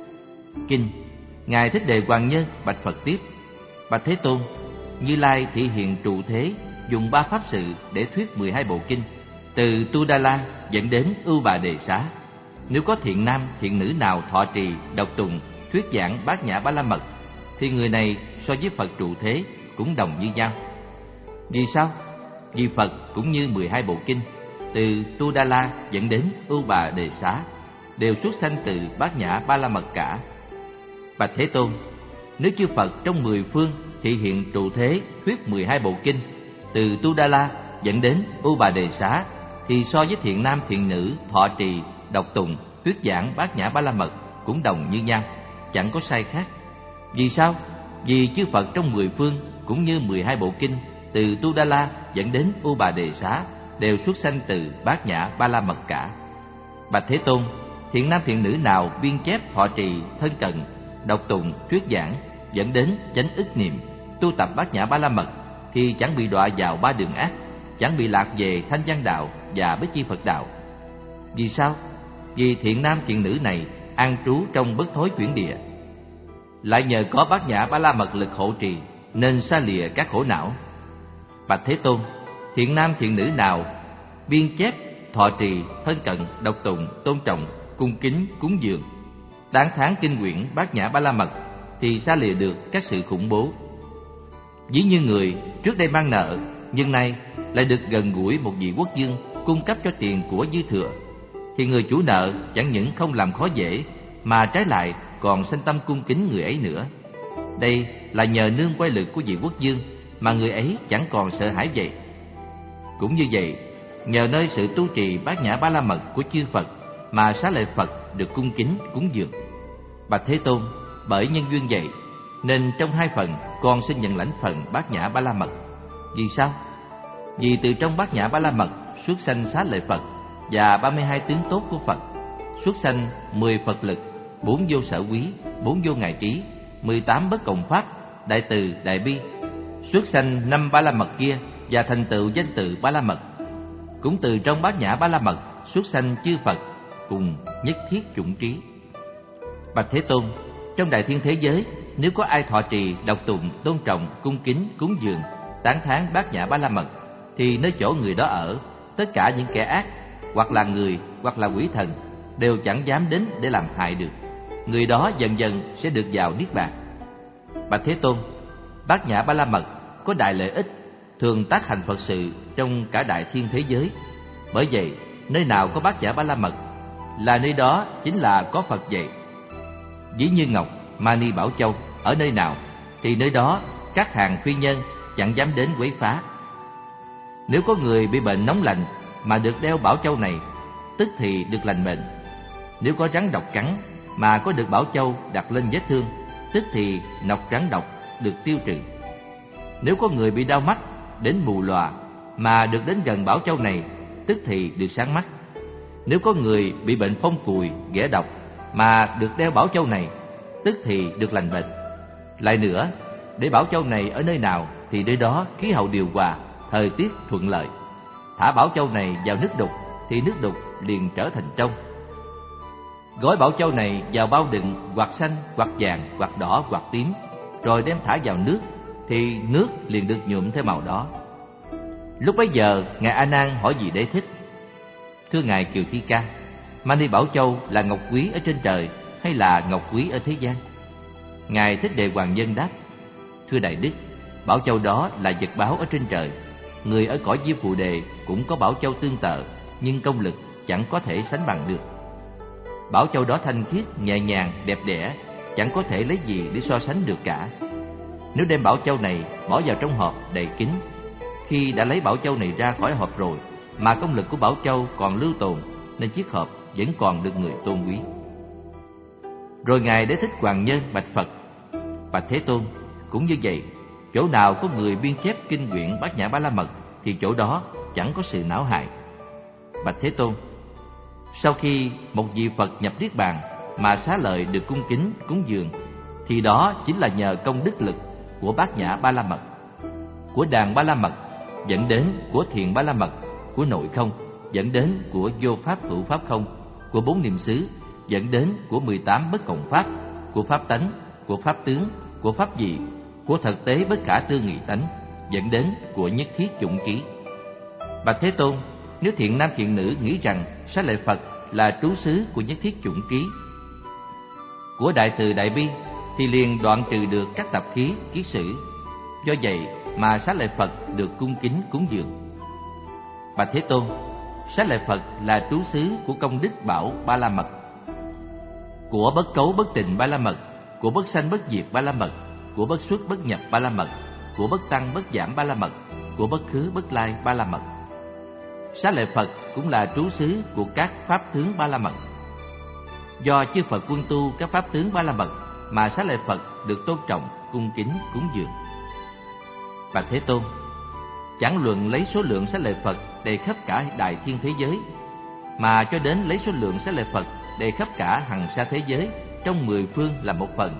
Kinh, Ngài Thích Đề Hoàng Nhân bạch Phật tiếp: bạch Thế Tôn, Như Lai thị hiện trụ thế, dùng ba pháp sự để thuyết mười hai bộ kinh, từ Tu Đa La dẫn đến Ưu Bà Đề Xá. Nếu có thiện nam, thiện nữ nào thọ trì, đọc tụng, thuyết giảng Bát Nhã Ba La Mật, thì người này so với Phật trụ thế cũng đồng như nhau. Vì sao? Vì Phật cũng như mười hai bộ kinh, từ Tu Đa La dẫn đến Ưu Bà Đề Xá, đều xuất sanh từ Bát Nhã Ba La Mật cả. Bạch Thế Tôn, nếu chư Phật trong mười phương thị hiện trụ thế thuyết mười hai bộ kinh, từ Tu Đa La dẫn đến Ưu Bà Đề Xá, thì so với thiện nam thiện nữ thọ trì, đọc tụng, thuyết giảng Bát Nhã Ba La Mật cũng đồng như nhau, chẳng có sai khác. Vì sao? Vì chư Phật trong mười phương cũng như mười hai bộ kinh, từ Tu Đa La dẫn đến Ưu Bà Đề Xá, đều xuất sanh từ Bát Nhã Ba La Mật cả. Bạch Thế Tôn, thiện nam thiện nữ nào biên chép, thọ trì, thân cận, đọc tụng, thuyết giảng, dẫn đến chánh ức niệm, tu tập bát nhã ba la mật, thì chẳng bị đọa vào ba đường ác, chẳng bị lạc về thanh văn đạo và bích chi Phật đạo. Vì sao? Vì thiện nam thiện nữ này an trú trong bất thối chuyển địa, lại nhờ có bát nhã ba la mật lực hộ trì, nên xa lìa các khổ não. Bạch Thế Tôn, thiện nam thiện nữ nào biên chép, thọ trì, thân cận, đọc tụng, tôn trọng, cung kính, cúng dường, tán thán kinh quyển bát nhã ba la mật, thì xa lìa được các sự khủng bố. Ví như người trước đây mang nợ, nhưng nay lại được gần gũi một vị quốc vương cung cấp cho tiền của dư thừa, thì người chủ nợ chẳng những không làm khó dễ, mà trái lại còn sanh tâm cung kính người ấy nữa. Đây là nhờ nương quay lực của vị quốc vương mà người ấy chẳng còn sợ hãi vậy. Cũng như vậy, nhờ nơi sự tu trì bát nhã ba la mật của chư Phật mà Xá Lợi Phật được cung kính cúng dường. Bạch Thế Tôn, bởi nhân duyên vậy nên trong hai phần con xin nhận lãnh phần bát nhã ba la mật. Vì sao? Vì từ trong bát nhã ba la mật xuất sanh Xá Lợi Phật và ba mươi hai tướng tốt của Phật, xuất sanh mười Phật lực, bốn vô sở quý, bốn vô ngài trí, mười tám bất cộng pháp, đại từ, đại bi, xuất sanh năm ba la mật kia và thành tựu danh tự ba la mật. Cũng từ trong bát nhã ba la mật xuất sanh chư Phật cùng nhất thiết chủng trí. Bạch Thế Tôn, trong đại thiên thế giới, nếu có ai thọ trì, đọc tụng, tôn trọng, cung kính, cúng dường, tán thán bát nhã ba la mật, thì nơi chỗ người đó ở, tất cả những kẻ ác, hoặc là người, hoặc là quỷ thần, đều chẳng dám đến để làm hại được. Người đó dần dần sẽ được vào niết bàn. Bạch Thế Tôn, bát nhã ba la mật có đại lợi ích, thường tác hành Phật sự trong cả đại thiên thế giới. Bởi vậy, nơi nào có bát nhã ba la mật là nơi đó chính là có Phật vậy. Ví như ngọc, mani, bảo châu ở nơi nào thì nơi đó các hàng phi nhân chẳng dám đến quấy phá. Nếu có người bị bệnh nóng lạnh mà được đeo bảo châu này, tức thì được lành bệnh. Nếu có rắn độc cắn mà có được bảo châu đặt lên vết thương, tức thì nọc rắn độc được tiêu trừ. Nếu có người bị đau mắt đến mù lòa mà được đến gần bảo châu này, tức thì được sáng mắt. Nếu có người bị bệnh phong cùi, ghẻ độc mà được đeo bảo châu này, tức thì được lành bệnh. Lại nữa, để bảo châu này ở nơi nào thì nơi đó khí hậu điều hòa, thời tiết thuận lợi. Thả bảo châu này vào nước đục thì nước đục liền trở thành trong. Gói bảo châu này vào bao đựng hoặc xanh, hoặc vàng, hoặc đỏ, hoặc tím, rồi đem thả vào nước thì nước liền được nhuộm theo màu đó. Lúc bấy giờ, ngài A Nan hỏi vị Đế Thích: Thưa ngài Kiều Thi Ca, mani bảo châu là ngọc quý ở trên trời hay là ngọc quý ở thế gian? Ngài Thích Đệ Hoàng Nhân đáp: Thưa Đại Đức, bảo châu đó là vật báo ở trên trời. Người ở cõi Diêm Phù Đề cũng có bảo châu tương tự, nhưng công lực chẳng có thể sánh bằng được. Bảo châu đó thanh khiết, nhẹ nhàng, đẹp đẽ, chẳng có thể lấy gì để so sánh được cả. Nếu đem bảo châu này bỏ vào trong hộp đầy kín, khi đã lấy bảo châu này ra khỏi hộp rồi mà công lực của bảo châu còn lưu tồn, nên chiếc hộp vẫn còn được người tôn quý. Rồi ngài Đế Thích Hoàng Nhân bạch Phật: Bạch Thế Tôn, cũng như vậy, chỗ nào có người biên chép kinh quyển bát nhã ba la mật thì chỗ đó chẳng có sự não hại. Bạch Thế Tôn, sau khi một vị Phật nhập niết bàn mà Xá Lợi được cung kính cúng dường, thì đó chính là nhờ công đức lực của bát nhã ba la mật, của đàn ba la mật dẫn đến của thiền ba la mật, của nội không dẫn đến của vô pháp hữu pháp không, của bốn niệm xứ dẫn đến của mười tám bất cộng pháp, của pháp tánh, của pháp tướng, của pháp dị, của thực tế bất khả tư nghị tánh dẫn đến của nhất thiết chủng trí. Bạch Thế Tôn, nếu thiện nam thiện nữ nghĩ rằng Xá Lợi Phật là trú xứ của nhất thiết chủng trí, của đại từ đại bi, thì liền đoạn trừ được các tập khí kiết sử. Do vậy mà Xá Lợi Phật được cung kính cúng dường. Bạch Thế Tôn, Xá Lợi Phật là trú xứ của công đức bảo ba la mật, của bất cấu bất tịnh ba la mật, của bất sanh bất diệt ba la mật, của bất xuất bất nhập ba la mật, của bất tăng bất giảm ba la mật, của bất khứ bất lai ba la mật. Xá Lợi Phật cũng là trú xứ của các pháp tướng ba la mật. Do chư Phật quân tu các pháp tướng ba la mật mà Xá Lợi Phật được tôn trọng, cung kính, cúng dường. Bạch Thế Tôn, chẳng luận lấy số lượng Xá Lợi Phật đầy khắp cả đại thiên thế giới, mà cho đến lấy số lượng Xá Lợi Phật đầy khắp cả hằng sa thế giới trong mười phương là một phần,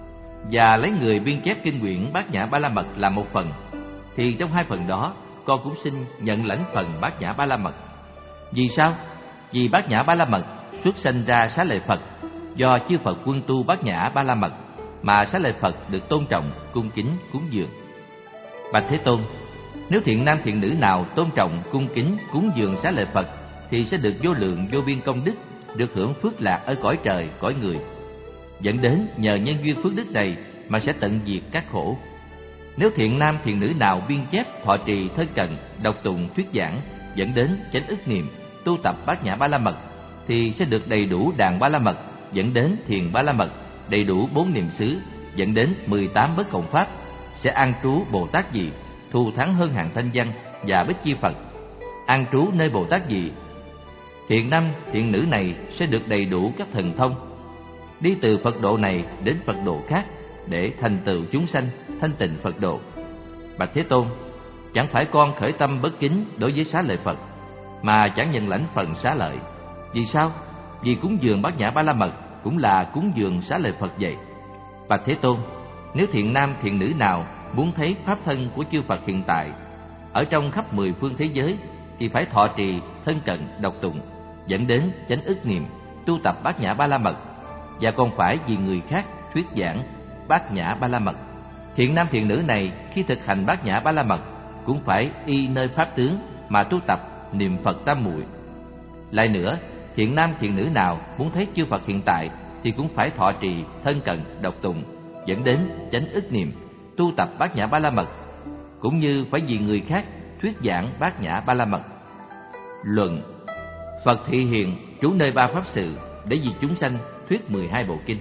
và lấy người biên chép kinh quyển Bát Nhã Ba La Mật là một phần, thì trong hai phần đó con cũng xin nhận lãnh phần Bát Nhã Ba La Mật. Vì sao? Vì Bát Nhã Ba La Mật xuất sanh ra Xá Lợi Phật, do chư Phật quân tu Bát Nhã Ba La Mật mà Xá Lợi Phật được tôn trọng, cung kính, cúng dường. Bạch Thế Tôn, nếu thiện nam thiện nữ nào tôn trọng, cung kính, cúng dường Xá Lợi Phật thì sẽ được vô lượng vô biên công đức, được hưởng phước lạc ở cõi trời, cõi người, dẫn đến nhờ nhân duyên phước đức này mà sẽ tận diệt các khổ. Nếu thiện nam thiện nữ nào biên chép, thọ trì, thân cận, đọc tụng, thuyết giảng, dẫn đến chánh ức niệm, tu tập Bát Nhã Ba La Mật thì sẽ được đầy đủ đàn Ba La Mật, dẫn đến thiền Ba La Mật, đầy đủ bốn niệm xứ, dẫn đến mười tám bất cộng pháp, sẽ an trú Bồ Tát Vị, thù thắng hơn hàng thanh văn và bích chi Phật. An trú nơi Bồ Tát Vị, thiện nam thiện nữ này sẽ được đầy đủ các thần thông, đi từ Phật độ này đến Phật độ khác để thành tựu chúng sanh thanh tịnh Phật độ. Bạch Thế Tôn, chẳng phải con khởi tâm bất kính đối với Xá Lợi Phật mà chẳng nhận lãnh phần xá lợi. Vì sao? Vì cúng dường Bát Nhã Ba La Mật cũng là cúng dường Xá Lợi Phật vậy. Bạch Thế Tôn, nếu thiện nam thiện nữ nào muốn thấy pháp thân của chư Phật hiện tại ở trong khắp mười phương thế giới thì phải thọ trì, thân cận, đọc tụng, dẫn đến chánh ức niệm, tu tập Bát Nhã Ba La Mật, và còn phải vì người khác thuyết giảng Bát Nhã Ba La Mật. Thiện nam thiện nữ này khi thực hành Bát Nhã Ba La Mật cũng phải y nơi pháp tướng mà tu tập niệm Phật tam muội. Lại nữa, thiện nam thiện nữ nào muốn thấy chư Phật hiện tại thì cũng phải thọ trì, thân cận, đọc tụng, dẫn đến chánh ức niệm, tu tập Bát Nhã Ba La Mật, cũng như phải vì người khác thuyết giảng Bát Nhã Ba La Mật. Luận: Phật thị hiện trú nơi ba pháp sự để vì chúng sanh thuyết mười hai bộ kinh.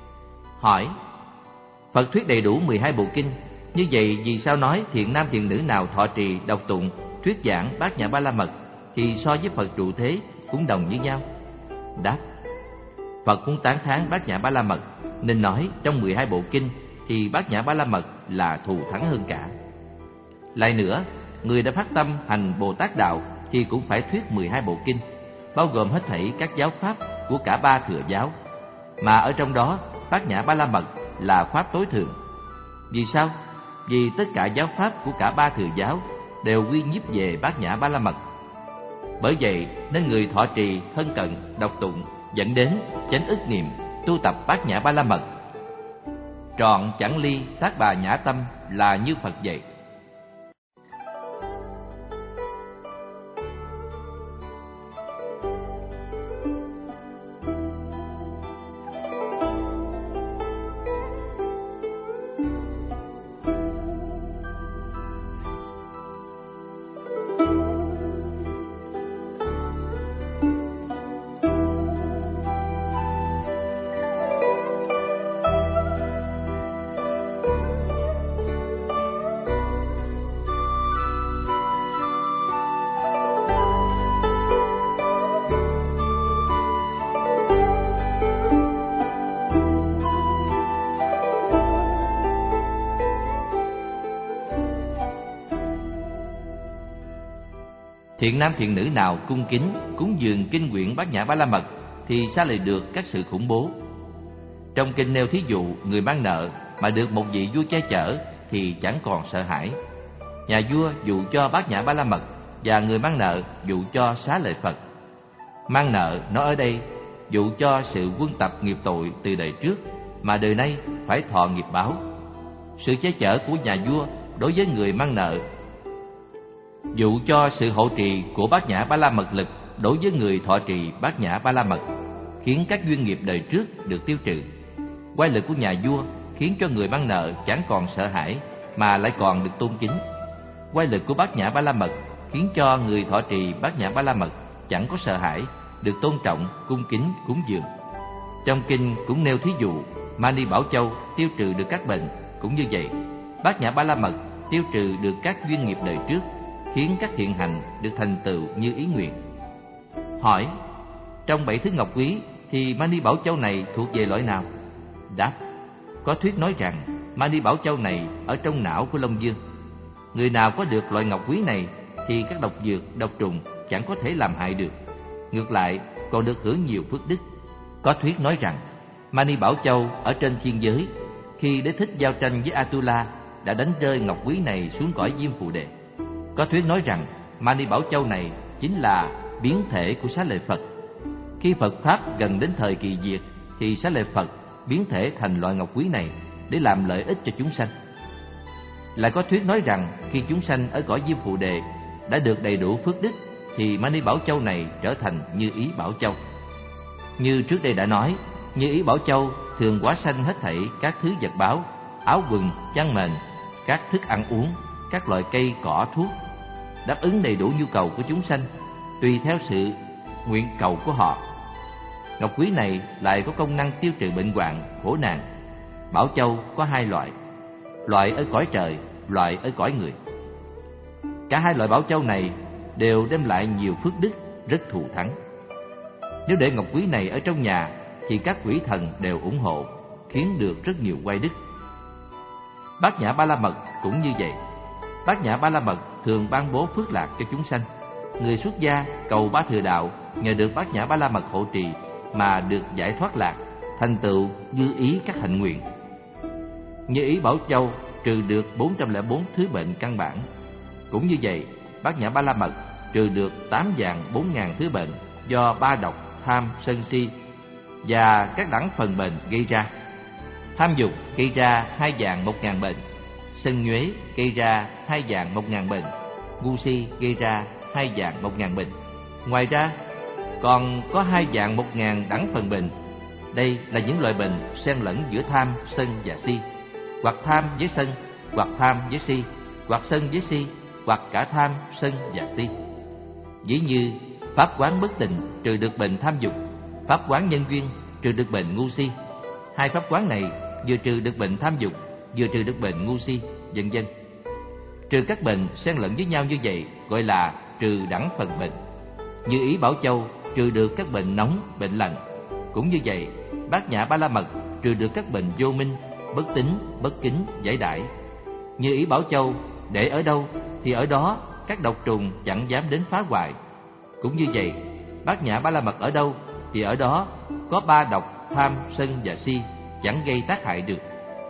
Hỏi: Phật thuyết đầy đủ mười hai bộ kinh, như vậy vì sao nói thiện nam thiện nữ nào thọ trì, đọc tụng, thuyết giảng Bát Nhã Ba La Mật thì so với Phật trụ thế cũng đồng như nhau? Đáp: Phật muốn tán thán Bát Nhã Ba La Mật nên nói trong mười hai bộ kinh thì Bát Nhã Ba La Mật là thù thắng hơn cả. Lại nữa, người đã phát tâm hành Bồ Tát đạo thì cũng phải thuyết mười hai bộ kinh, bao gồm hết thảy các giáo pháp của cả ba thừa giáo, mà ở trong đó Bát Nhã Ba La Mật là pháp tối thượng. Vì sao? Vì tất cả giáo pháp của cả ba thừa giáo đều quy nhiếp về Bát Nhã Ba La Mật. Bởi vậy nên người thọ trì, thân cận, đọc tụng, dẫn đến chánh ức niệm, tu tập Bát Nhã Ba La Mật, trọn chẳng ly tác bà nhã tâm là như Phật vậy. Thiện nam thiện nữ nào cung kính, cúng dường kinh quyển Bát Nhã Ba La Mật thì xa lìa được các sự khủng bố. Trong kinh nêu thí dụ người mang nợ mà được một vị vua che chở thì chẳng còn sợ hãi. Nhà vua dụ cho Bát Nhã Ba La Mật và người mang nợ dụ cho Xá Lợi Phật. Mang nợ nói ở đây dụ cho sự quân tập nghiệp tội từ đời trước mà đời nay phải thọ nghiệp báo. Sự che chở của nhà vua đối với người mang nợ dụ cho sự hộ trì của Bát Nhã Ba La Mật lực đối với người thọ trì Bát Nhã Ba La Mật, khiến các duyên nghiệp đời trước được tiêu trừ. Quay lực của nhà vua khiến cho người mang nợ chẳng còn sợ hãi mà lại còn được tôn kính. Quay lực của Bát Nhã Ba La Mật khiến cho người thọ trì Bát Nhã Ba La Mật chẳng có sợ hãi, được tôn trọng, cung kính, cúng dường. Trong kinh cũng nêu thí dụ Mani Bảo Châu tiêu trừ được các bệnh, cũng như vậy Bát Nhã Ba La Mật tiêu trừ được các duyên nghiệp đời trước, khiến các thiện hành được thành tựu như ý nguyện. Hỏi: trong bảy thứ ngọc quý thì Mani Bảo Châu này thuộc về loại nào? Đáp: có thuyết nói rằng Mani Bảo Châu này ở trong não của Long Vương. Người nào có được loại ngọc quý này thì các độc dược, độc trùng chẳng có thể làm hại được, ngược lại còn được hưởng nhiều phước đức. Có thuyết nói rằng Mani Bảo Châu ở trên thiên giới, khi đế thích giao tranh với Atula, đã đánh rơi ngọc quý này xuống cõi Diêm Phù Đề. Có thuyết nói rằng Mani Bảo Châu này chính là biến thể của Xá Lợi Phật. Khi Phật Pháp gần đến thời kỳ diệt, thì Xá Lợi Phật biến thể thành loại ngọc quý này để làm lợi ích cho chúng sanh. Lại có thuyết nói rằng khi chúng sanh ở cõi Diêm Phù Đề đã được đầy đủ phước đức, thì Mani Bảo Châu này trở thành Như Ý Bảo Châu. Như trước đây đã nói, Như Ý Bảo Châu thường hóa sanh hết thảy các thứ vật báo, áo quần, chăn mền, các thức ăn uống, các loại cây cỏ thuốc, đáp ứng đầy đủ nhu cầu của chúng sanh tùy theo sự nguyện cầu của họ. Ngọc quý này lại có công năng tiêu trừ bệnh hoạn, khổ nạn. Bảo Châu có hai loại, loại ở cõi trời, loại ở cõi người. Cả hai loại Bảo Châu này đều đem lại nhiều phước đức, rất thù thắng. Nếu để ngọc quý này ở trong nhà thì các quỷ thần đều ủng hộ, khiến được rất nhiều oai đức. Bát Nhã Ba La Mật cũng như vậy. Bát Nhã Ba La Mật thường ban bố phước lạc cho chúng sanh. Người xuất gia cầu Ba Thừa Đạo nhờ được Bát Nhã Ba La Mật hộ trì mà được giải thoát lạc, thành tựu như ý các hạnh nguyện. Như Ý Bảo Châu trừ được bốn trăm lẻ bốn thứ bệnh căn bản. Cũng như vậy, Bát Nhã Ba La Mật trừ được tám vạn bốn ngàn thứ bệnh do ba độc, tham, sân si và các đẳng phần bệnh gây ra. Tham dục gây ra hai vạn một ngàn bệnh, sân nhuế gây ra hai vạn một ngàn bệnh, ngu si gây ra hai vạn một ngàn bệnh. Ngoài ra còn có hai vạn một ngàn đẳng phần bệnh. Đây là những loại bệnh xen lẫn giữa tham, sân và si, hoặc tham với sân, hoặc tham với si, hoặc sân với si, hoặc cả tham, sân và si. Ví như pháp quán bất tịnh trừ được bệnh tham dục, pháp quán nhân duyên trừ được bệnh ngu si. Hai pháp quán này vừa trừ được bệnh tham dục, vừa trừ được bệnh ngu si, vân vân. Trừ các bệnh xen lẫn với nhau như vậy gọi là trừ đẳng phần bệnh. Như Ý Bảo Châu trừ được các bệnh nóng, bệnh lạnh. Cũng như vậy, Bát Nhã Ba La Mật trừ được các bệnh vô minh, bất tín, bất kính, giải đãi. Như Ý Bảo Châu để ở đâu thì ở đó các độc trùng chẳng dám đến phá hoại. Cũng như vậy, Bát Nhã Ba La Mật ở đâu thì ở đó có ba độc, tham, sân và si chẳng gây tác hại được.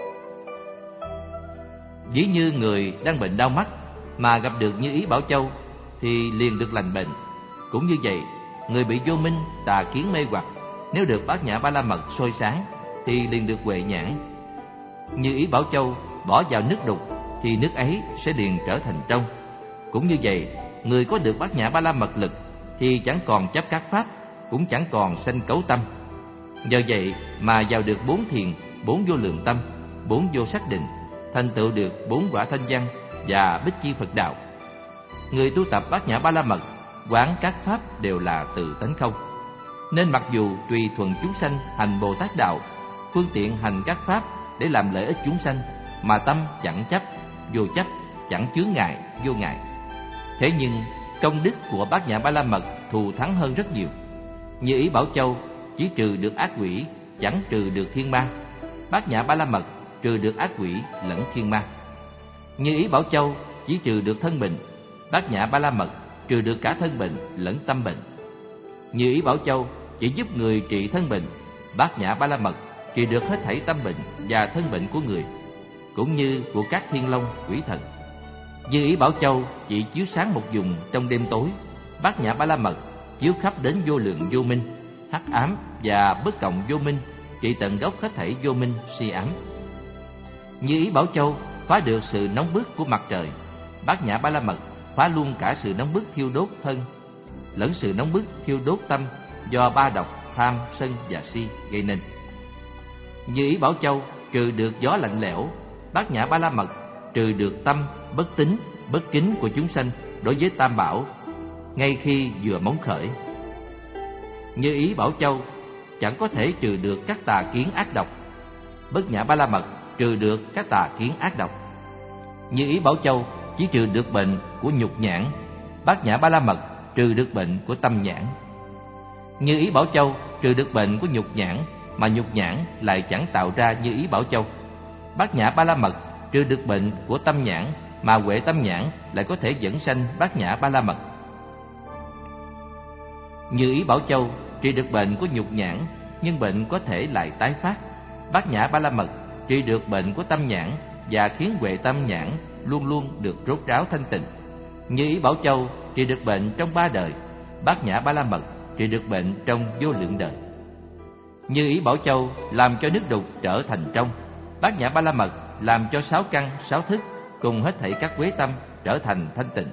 Ví như người đang bệnh đau mắt mà gặp được Như Ý Bảo Châu thì liền được lành bệnh. Cũng như vậy, người bị vô minh, tà kiến mê hoặc, nếu được Bát Nhã Ba La Mật soi sáng thì liền được huệ nhãn. Như Ý Bảo Châu bỏ vào nước đục thì nước ấy sẽ liền trở thành trong. Cũng như vậy, người có được Bát Nhã Ba La Mật lực thì chẳng còn chấp các pháp, cũng chẳng còn sanh cấu tâm. Nhờ vậy mà vào được bốn thiền, bốn vô lượng tâm, bốn vô sắc định, thành tựu được bốn quả thanh văn và bích chi Phật đạo. Người tu tập Bát Nhã Ba La Mật quán các pháp đều là từ tánh không, nên mặc dù tùy thuận chúng sanh hành Bồ Tát đạo, phương tiện hành các pháp để làm lợi ích chúng sanh, mà tâm chẳng chấp, vô chấp, chẳng chướng ngại, vô ngại. Thế nhưng công đức của Bát Nhã Ba La Mật thù thắng hơn rất nhiều. Như Ý Bảo Châu chỉ trừ được ác quỷ, chẳng trừ được thiên ma. Bát Nhã Ba La Mật trừ được ác quỷ lẫn thiên ma. Như Ý Bảo Châu chỉ trừ được thân bệnh, Bát Nhã Ba La Mật trừ được cả thân bệnh lẫn tâm bệnh. Như Ý Bảo Châu chỉ giúp người trị thân bệnh, Bát Nhã Ba La Mật trị được hết thảy tâm bệnh và thân bệnh của người, cũng như của các thiên long, quỷ thần. Như Ý Bảo Châu chỉ chiếu sáng một vùng trong đêm tối, Bát Nhã Ba La Mật chiếu khắp đến vô lượng vô minh, hắc ám và bất cộng vô minh, trị tận gốc hết thảy vô minh, si ám. Như Ý Bảo Châu phá được sự nóng bức của mặt trời, Bát Nhã Ba La Mật phá luôn cả sự nóng bức thiêu đốt thân lẫn sự nóng bức thiêu đốt tâm do ba độc, tham, sân và si gây nên. Như Ý Bảo Châu trừ được gió lạnh lẽo, Bát Nhã Ba La Mật trừ được tâm bất tín, bất kính của chúng sanh đối với Tam Bảo ngay khi vừa móng khởi. Như Ý Bảo Châu chẳng có thể trừ được các tà kiến ác độc, Bát Nhã Ba La Mật trừ được các tà kiến ác độc. Như Ý Bảo Châu chỉ trừ được bệnh của nhục nhãn, Bát Nhã Ba La Mật trừ được bệnh của tâm nhãn. Như Ý Bảo Châu trừ được bệnh của nhục nhãn, mà nhục nhãn lại chẳng tạo ra Như Ý Bảo Châu. Bát Nhã Ba La Mật trừ được bệnh của tâm nhãn, mà huệ tâm nhãn lại có thể dẫn sanh Bát Nhã Ba La Mật. Như Ý Bảo Châu trị được bệnh của nhục nhãn, nhưng bệnh có thể lại tái phát. Bát Nhã Ba La Mật trị được bệnh của tâm nhãn và khiến huệ tâm nhãn luôn luôn được rốt ráo thanh tịnh. Như Ý Bảo Châu trị được bệnh trong ba đời. Bát Nhã Ba La Mật trị được bệnh trong vô lượng đời. Như Ý Bảo Châu làm cho nước đục trở thành trong. Bát Nhã Ba La Mật làm cho sáu căn, sáu thức cùng hết thảy các quế tâm trở thành thanh tịnh.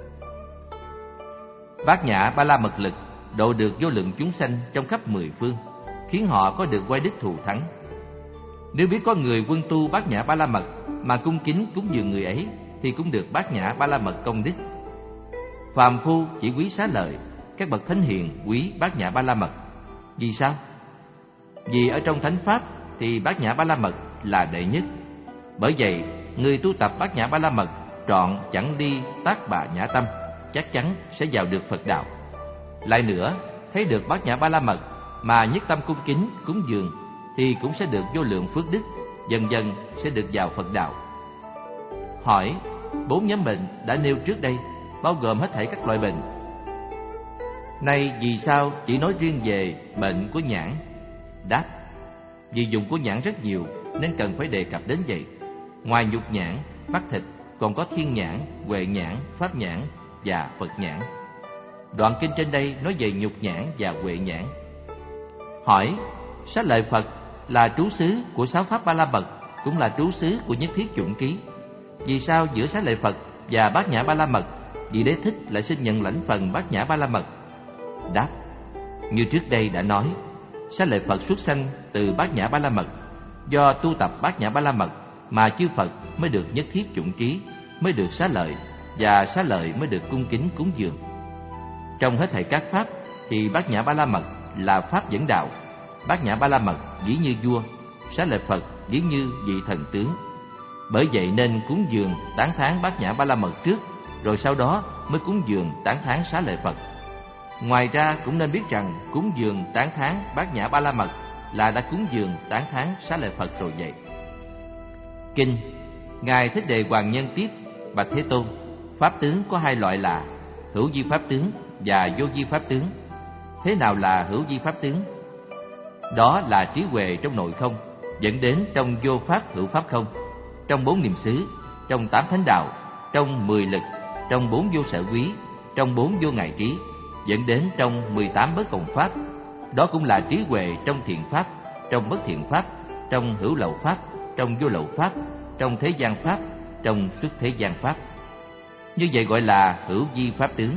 Bát Nhã Ba La Mật lực độ được vô lượng chúng sanh trong khắp mười phương, khiến họ có được oai đức thù thắng. Nếu biết có người quân tu Bát Nhã Ba La Mật mà cung kính cúng dường người ấy, thì cũng được Bát Nhã Ba La Mật công đức. Phàm phu chỉ quý xá lợi, các bậc thánh hiền quý Bát Nhã Ba La Mật. Vì sao? Vì ở trong thánh pháp thì Bát Nhã Ba La Mật là đệ nhất. Bởi vậy, người tu tập Bát Nhã Ba La Mật trọn chẳng ly tác bạ nhã tâm, chắc chắn sẽ vào được Phật đạo. Lại nữa, thấy được Bát Nhã Ba La Mật mà nhất tâm cung kính cúng dường thì cũng sẽ được vô lượng phước đức, dần dần sẽ được vào Phật đạo. Hỏi, bốn nhóm bệnh đã nêu trước đây bao gồm hết thảy các loại bệnh. Nay vì sao chỉ nói riêng về bệnh của nhãn? Đáp, vì dùng của nhãn rất nhiều nên cần phải đề cập đến vậy. Ngoài nhục nhãn, mắt thịt còn có thiên nhãn, huệ nhãn, pháp nhãn và Phật nhãn. Đoạn kinh trên đây nói về nhục nhãn và huệ nhãn. Hỏi, Xá Lợi Phật là trú xứ của sáu pháp Ba La Mật, cũng là trú xứ của nhất thiết chủng ký. Vì sao giữa Xá Lợi Phật và Bát Nhã Ba La Mật, vị Đế Thích lại xin nhận lãnh phần Bát Nhã Ba La Mật? Đáp, như trước đây đã nói, Xá Lợi Phật xuất sanh từ Bát Nhã Ba La Mật. Do tu tập Bát Nhã Ba La Mật mà chư Phật mới được nhất thiết chủng trí, mới được xá lợi, và xá lợi mới được cung kính cúng dường. Trong hết thảy các pháp thì Bát Nhã Ba La Mật là pháp dẫn đạo. Bát Nhã Ba La Mật ví như vua, Xá Lợi Phật ví như vị thần tướng. Bởi vậy nên cúng dường tán thán Bát Nhã Ba La Mật trước, rồi sau đó mới cúng dường tán thán Xá Lợi Phật. Ngoài ra cũng nên biết rằng cúng dường tán thán Bát Nhã Ba La Mật là đã cúng dường tán thán Xá Lợi Phật rồi vậy. Kinh Ngài Thích Đề Hoàng Nhân tiếp: Bạch Thế Tôn, pháp tướng có hai loại là hữu vi pháp tướng và vô vi pháp tướng. Thế nào là hữu vi pháp tướng? Đó là trí huệ trong nội không, dẫn đến trong vô pháp hữu pháp không, trong bốn niệm xứ, trong tám thánh đạo, trong mười lực, trong bốn vô sở quý, trong bốn vô ngại trí, dẫn đến trong mười tám bất cộng pháp. Đó cũng là trí huệ trong thiện pháp, trong bất thiện pháp, trong hữu lậu pháp, trong vô lậu pháp, trong thế gian pháp, trong xuất thế gian pháp. Như vậy gọi là hữu vi pháp tướng.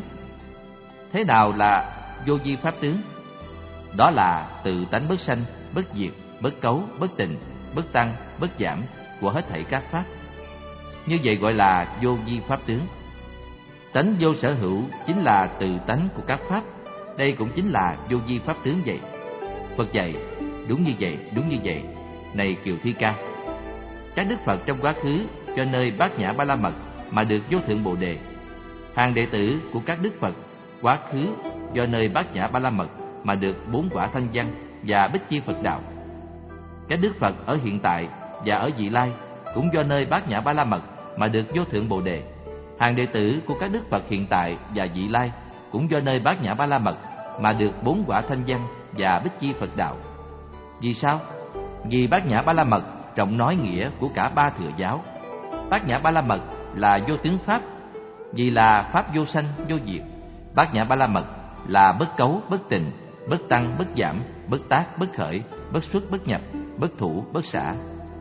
Thế nào là vô vi pháp tướng? Đó là tự tánh bất sanh, bất diệt, bất cấu, bất tịnh, bất tăng, bất giảm của hết thảy các pháp. Như vậy gọi là vô vi pháp tướng. Tánh vô sở hữu chính là tự tánh của các pháp. Đây cũng chính là vô vi pháp tướng vậy. Phật dạy đúng như vậy, đúng như vậy. Này Kiều Thi Ca, các đức Phật trong quá khứ cho nơi Bát Nhã Ba La Mật mà được vô thượng Bồ Đề. Hàng đệ tử của các đức Phật quá khứ do nơi Bát Nhã Ba La Mật mà được bốn quả thanh văn và bích chi Phật đạo. Các đức Phật ở hiện tại và ở vị lai cũng do nơi Bát Nhã Ba La Mật mà được vô thượng Bồ Đề. Hàng đệ tử của các đức Phật hiện tại và vị lai cũng do nơi Bát Nhã Ba La Mật mà được bốn quả thanh văn và bích chi Phật đạo. Vì sao? Vì Bát Nhã Ba La Mật trọng nói nghĩa của cả ba thừa giáo. Bát Nhã Ba La Mật là vô tướng pháp, vì là pháp vô sanh vô diệt. Bát Nhã Ba La Mật là bất cấu bất tịnh, bất tăng bất giảm, bất tác bất khởi, bất xuất bất nhập, bất thủ bất xả.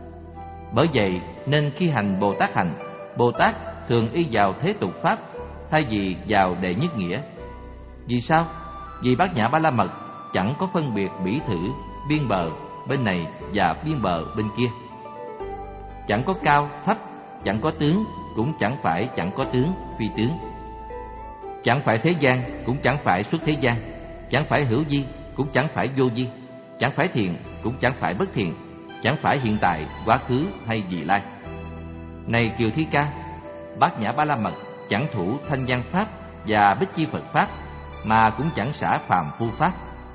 Bởi vậy nên khi hành Bồ Tát hành, Bồ Tát thường y vào thế tục pháp thay vì vào đệ nhất nghĩa. Vì sao? Vì Bát Nhã Ba La Mật chẳng có phân biệt bỉ thử, biên bờ bên này và biên bờ bên kia. Chẳng có cao thấp, chẳng có tướng, cũng chẳng phải chẳng có tướng phi tướng. Chẳng phải thế gian, cũng chẳng phải xuất thế gian. Chẳng phải hữu vi, cũng chẳng phải vô vi. Chẳng phải thiện, cũng chẳng phải bất thiện. Chẳng phải hiện tại, quá khứ hay vị lai. Này Kiều Thi Ca, Bát Nhã Ba La Mật chẳng thủ thanh văn pháp và bích chi Phật pháp, mà cũng chẳng xả phàm phu pháp.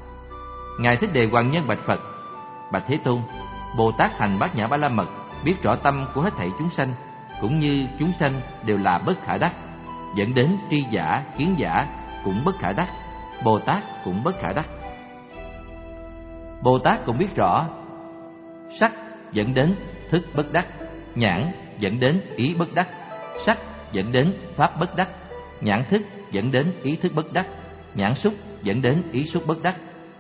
Ngài Thích Đề Hoàng Nhân bạch Phật: Bạch Thế Tôn, Bồ Tát hành Bát Nhã Ba La Mật biết rõ tâm của hết thảy chúng sanh, cũng như chúng sanh đều là bất khả đắc, dẫn đến tri giả, kiến giả cũng bất khả đắc, Bồ Tát cũng bất khả đắc. Bồ Tát cũng biết rõ sắc dẫn đến thức bất đắc, nhãn dẫn đến ý bất đắc, sắc dẫn đến pháp bất đắc, nhãn thức dẫn đến ý thức bất đắc, nhãn xúc dẫn đến ý xúc bất đắc.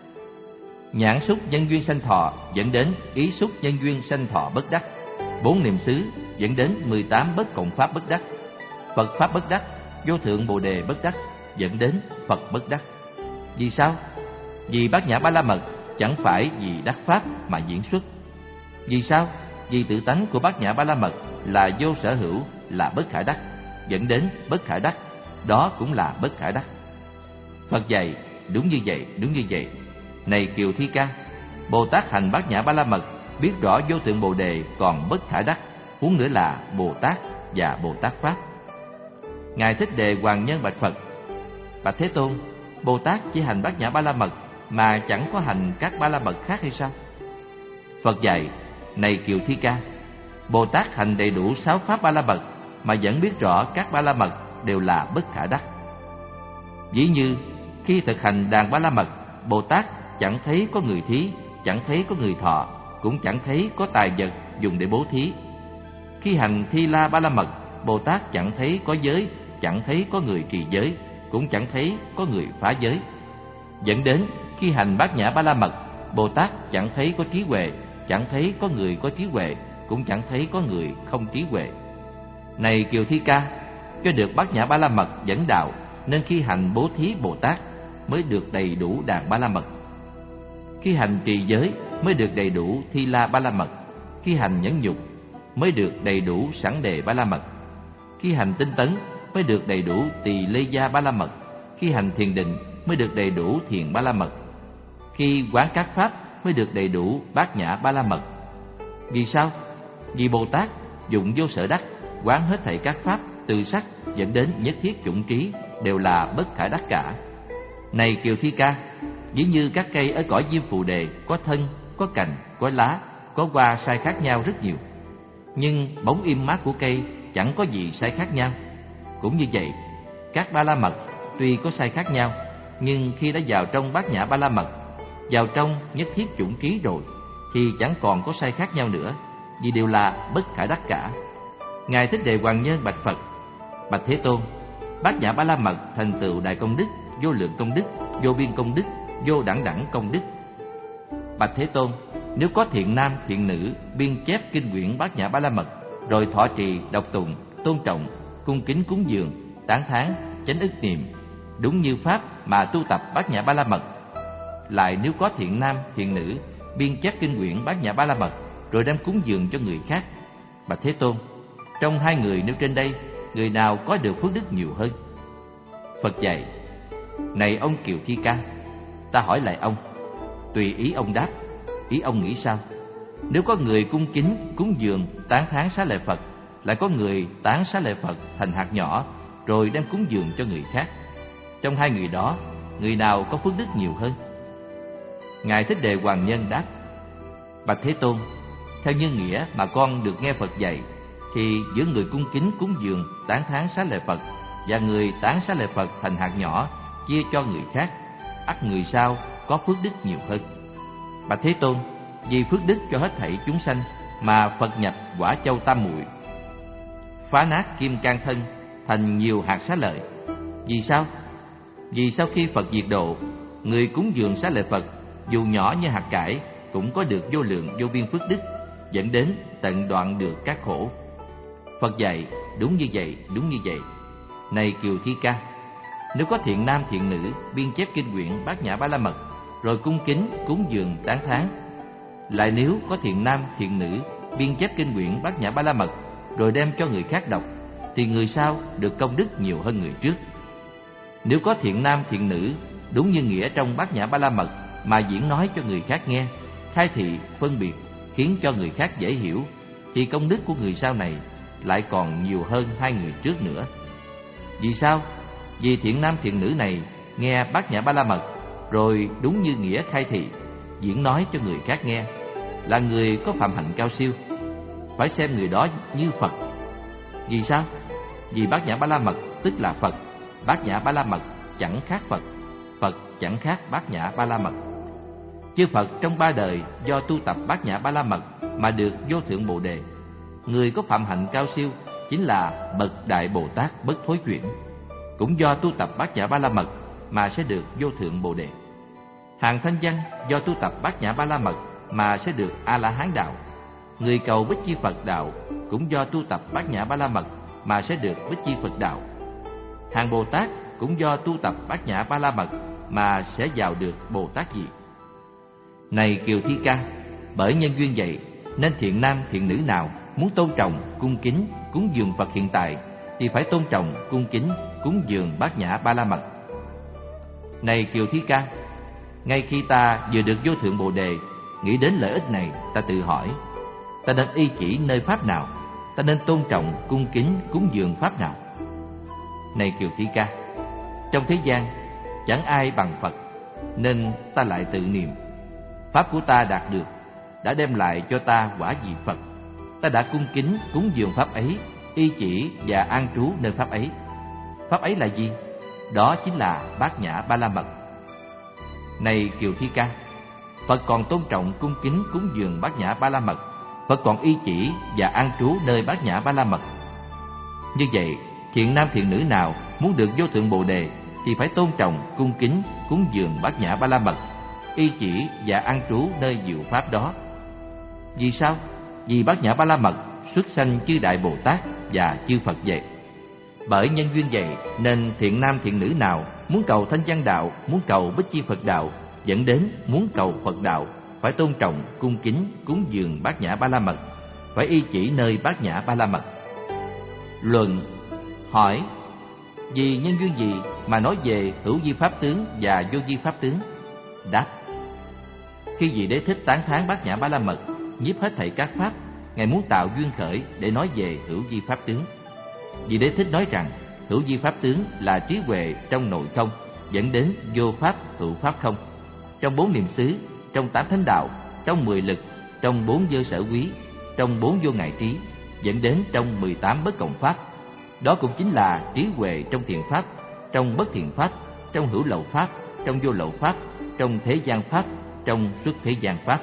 Nhãn xúc nhân duyên sanh thọ dẫn đến ý xúc nhân duyên sanh thọ bất đắc. Bốn niệm xứ dẫn đến mười tám bất cộng pháp bất đắc. Phật pháp bất đắc, vô thượng bồ đề bất đắc dẫn đến Phật bất đắc. Vì sao? Vì bát nhã ba la mật chẳng phải vì đắc pháp mà diễn xuất. Vì sao? Vì tự tánh của bát nhã ba la mật là vô sở hữu, là bất khả đắc, dẫn đến bất khả đắc, đó cũng là bất khả đắc. Phật dạy đúng như vậy, đúng như vậy. Này Kiều Thi Ca, Bồ Tát hành bát nhã ba la mật biết rõ vô thượng bồ đề còn bất khả đắc, huống nữa là Bồ Tát và Bồ Tát pháp. Ngài Thích Đề Hoàng Nhân bạch Phật: Bạch Thế Tôn, Bồ Tát chỉ hành bát nhã ba la mật mà chẳng có hành các ba la mật khác hay sao? Phật dạy: Này Kiều Thi Ca, Bồ Tát hành đầy đủ sáu pháp ba la mật mà vẫn biết rõ các ba la mật đều là bất khả đắc. Ví như khi thực hành đàn ba la mật, Bồ Tát chẳng thấy có người thí, chẳng thấy có người thọ, cũng chẳng thấy có tài vật dùng để bố thí. Khi hành Thi La ba la mật, Bồ Tát chẳng thấy có giới, chẳng thấy có người trì giới, cũng chẳng thấy có người phá giới. Dẫn đến khi hành bát nhã ba la mật, Bồ Tát chẳng thấy có trí huệ, chẳng thấy có người có trí huệ, cũng chẳng thấy có người không trí huệ. Này Kiều Thi Ca, cho được bát nhã ba la mật dẫn đạo, nên khi hành bố thí Bồ Tát mới được đầy đủ đàn ba la mật. Khi hành trì giới mới được đầy đủ Thi La ba la mật. Khi hành nhẫn nhục mới được đầy đủ Sẵn Đề ba la mật. Khi hành tinh tấn mới được đầy đủ Tỳ Lê Gia ba la mật. Khi hành thiền định mới được đầy đủ Thiền ba la mật. Khi quán các pháp mới được đầy đủ Bát nhã ba la mật. Vì sao? Vì Bồ Tát dụng vô sở đắc, quán hết thảy các pháp từ sắc dẫn đến nhất thiết chủng trí đều là bất khả đắc cả. Này Kiều Thi Ca, ví như các cây ở cõi diêm phù đề có thân, có cành, có lá, có hoa sai khác nhau rất nhiều, nhưng bóng im mát của cây chẳng có gì sai khác nhau. Cũng như vậy, các ba la mật tuy có sai khác nhau, nhưng khi đã vào trong bát nhã ba la mật, vào trong nhất thiết chủng trí rồi, thì chẳng còn có sai khác nhau nữa, vì đều là bất khả đắc cả. Ngài Thích Đề Hoàng Nhân bạch Phật: Bạch Thế Tôn, bát nhã ba la mật thành tựu đại công đức, vô lượng công đức, vô biên công đức, vô đẳng đẳng công đức. Bạch Thế Tôn, nếu có thiện nam thiện nữ biên chép kinh quyển bát nhã ba la mật, rồi thọ trì đọc tụng, tôn trọng, cung kính cúng dường, tán thán, chánh ức niệm, đúng như pháp mà tu tập bát nhã ba la mật. Lại nếu có thiện nam thiện nữ biên chép kinh quyển bát nhã ba la mật, rồi đem cúng dường cho người khác, Bạch Thế Tôn, trong hai người nêu trên đây, người nào có được phước đức nhiều hơn? Phật dạy: Này ông Kiều Thi Ca, ta hỏi lại ông, tùy ý ông đáp. Ý ông nghĩ sao? Nếu có người cung kính cúng dường tán thán xá lợi Phật, lại có người tán xá lợi Phật thành hạt nhỏ rồi đem cúng dường cho người khác, trong hai người đó, người nào có phước đức nhiều hơn? Ngài Thích Đề Hoàng Nhân đáp: Bạch Thế Tôn, theo như nghĩa mà con được nghe Phật dạy, thì giữa người cung kính cúng dường tán thán xá lợi Phật và người tán xá lợi Phật thành hạt nhỏ chia cho người khác, ắt người sau có phước đức nhiều hơn. Bạch Thế Tôn, vì phước đức cho hết thảy chúng sanh mà Phật nhập quả châu tam muội, phá nát kim cang thân thành nhiều hạt xá lợi. Vì sao? Vì sau khi Phật diệt độ, người cúng dường xá lợi Phật dù nhỏ như hạt cải cũng có được vô lượng vô biên phước đức, dẫn đến tận đoạn được các khổ. Phật dạy đúng như vậy, đúng như vậy. Này Kiều Thi Ca, nếu có thiện nam thiện nữ biên chép kinh quyển bát nhã ba la mật, rồi cung kính cúng dường tán thán. Lại nếu có thiện nam thiện nữ biên chép kinh quyển bát nhã ba la mật, rồi đem cho người khác đọc, thì người sau được công đức nhiều hơn người trước. Nếu có thiện nam thiện nữ đúng như nghĩa trong bát nhã ba la mật mà diễn nói cho người khác nghe, khai thị phân biệt, khiến cho người khác dễ hiểu, thì công đức của người sau này lại còn nhiều hơn hai người trước nữa. Vì sao? Vì thiện nam thiện nữ này nghe bát nhã ba la mật, rồi đúng như nghĩa khai thị, diễn nói cho người khác nghe, là người có phạm hạnh cao siêu, phải xem người đó như Phật. Vì sao? Vì bát nhã ba la mật tức là Phật, bát nhã ba la mật chẳng khác Phật, Phật chẳng khác bát nhã ba la mật. Chư Phật trong ba đời do tu tập Bát Nhã Ba La Mật mà được vô thượng Bồ Đề. Người có phạm hạnh cao siêu chính là bậc Đại Bồ Tát bất thối chuyển, cũng do tu tập Bát Nhã Ba La Mật mà sẽ được vô thượng Bồ Đề. Hàng thanh văn do tu tập Bát Nhã Ba La Mật mà sẽ được A La Hán đạo. Người cầu Bích Chi Phật đạo cũng do tu tập Bát Nhã Ba La Mật mà sẽ được Bích Chi Phật đạo. Hàng Bồ Tát cũng do tu tập Bát Nhã Ba La Mật mà sẽ vào được Bồ Tát Diệm. Này Kiều Thi Ca, bởi nhân duyên vậy nên thiện nam thiện nữ nào muốn tôn trọng, cung kính, cúng dường Phật hiện tại thì phải tôn trọng, cung kính, cúng dường Bát Nhã Ba La Mật. Này Kiều Thi Ca, ngay khi ta vừa được vô thượng Bồ Đề, nghĩ đến lợi ích này, ta tự hỏi, ta nên y chỉ nơi pháp nào? Ta nên tôn trọng, cung kính, cúng dường pháp nào? Này Kiều Thi Ca, trong thế gian chẳng ai bằng Phật, nên ta lại tự niệm, pháp của ta đạt được đã đem lại cho ta quả vị Phật. Ta đã cung kính cúng dường pháp ấy, y chỉ và an trú nơi pháp ấy. Pháp ấy là gì? Đó chính là Bát Nhã Ba La Mật. Này Kiều Thi Ca, Phật còn tôn trọng, cung kính, cúng dường Bát Nhã Ba La Mật. Phật còn y chỉ và an trú nơi Bát Nhã Ba La Mật. Như vậy, thiện nam thiện nữ nào muốn được vô thượng Bồ Đề thì phải tôn trọng, cung kính, cúng dường Bát Nhã Ba La Mật, y chỉ và an trú nơi diệu pháp đó. Vì sao? Vì Bát Nhã Ba La Mật xuất sanh chư Đại Bồ Tát và chư Phật vậy. Bởi nhân duyên vậy nên thiện nam thiện nữ nào muốn cầu thanh văn đạo, muốn cầu Bích Chi Phật đạo, dẫn đến muốn cầu Phật đạo, phải tôn trọng, cung kính, cúng dường Bát Nhã Ba La Mật, phải y chỉ nơi Bát Nhã Ba La Mật. Luận: hỏi, vì nhân duyên gì mà nói về hữu vi pháp tướng và vô vi pháp tướng? Đáp: khi vị Đế Thích tán thán Bát Nhã Ba La Mật, nhiếp hết thảy các pháp, ngài muốn tạo duyên khởi để nói về hữu vi pháp tướng. Vị Đế Thích nói rằng hữu vi pháp tướng là trí huệ trong nội không, dẫn đến vô pháp hữu pháp không, trong bốn niệm xứ, trong tám thánh đạo, trong mười lực, trong bốn vô sở quý, trong bốn vô ngại trí, dẫn đến trong mười tám bất cộng pháp. Đó cũng chính là trí huệ trong thiện pháp, trong bất thiện pháp, trong hữu lậu pháp, trong vô lậu pháp, trong thế gian pháp, trong xuất thế gian pháp.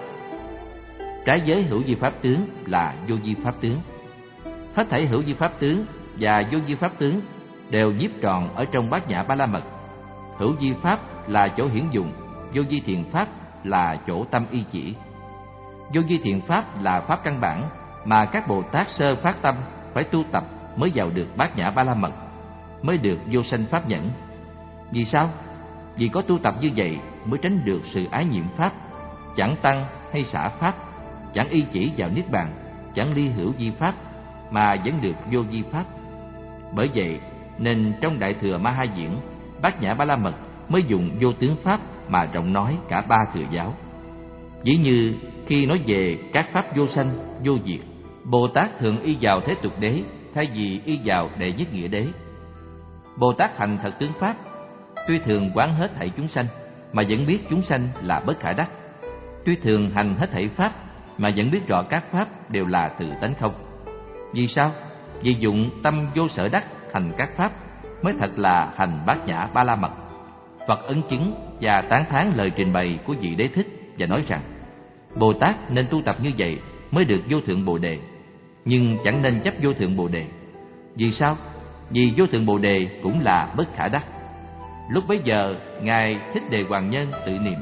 Trái với hữu vi pháp tướng là vô vi pháp tướng. Hết thảy hữu vi pháp tướng và vô vi pháp tướng đều nhiếp trọn ở trong Bát Nhã Ba La Mật. Hữu vi pháp là chỗ hiển dụng, vô vi thiện pháp là chỗ tâm y chỉ. Vô vi thiện pháp là pháp căn bản mà các Bồ Tát sơ phát tâm phải tu tập mới vào được Bát Nhã Ba La Mật, mới được vô sanh pháp nhẫn. Vì sao? Vì có tu tập như vậy mới tránh được sự ái nhiễm pháp, chẳng tăng hay xả pháp, chẳng y chỉ vào niết bàn, chẳng ly hữu vi pháp, mà vẫn được vô vi pháp. Bởi vậy nên trong Đại Thừa Ma Ha Diễn, Bát Nhã Ba La Mật mới dùng vô tướng pháp mà rộng nói cả ba thừa giáo. Ví như khi nói về các pháp vô sanh, vô diệt, Bồ Tát thường y vào thế tục đế thay vì y vào đệ nhất nghĩa đế. Bồ Tát hành thật tướng pháp, tuy thường quán hết thảy chúng sanh mà vẫn biết chúng sanh là bất khả đắc, tuy thường hành hết thảy pháp mà vẫn biết rõ các pháp đều là tự tánh không. Vì sao? Vì dụng tâm vô sở đắc hành các pháp mới thật là hành Bát Nhã Ba La Mật. Phật ấn chứng và tán thán lời trình bày của vị Đế Thích và nói rằng Bồ Tát nên tu tập như vậy mới được vô thượng Bồ Đề, nhưng chẳng nên chấp vô thượng Bồ Đề. Vì sao? Vì vô thượng Bồ Đề cũng là bất khả đắc. Lúc bấy giờ ngài Thích Đề Hoàng Nhân tự niệm: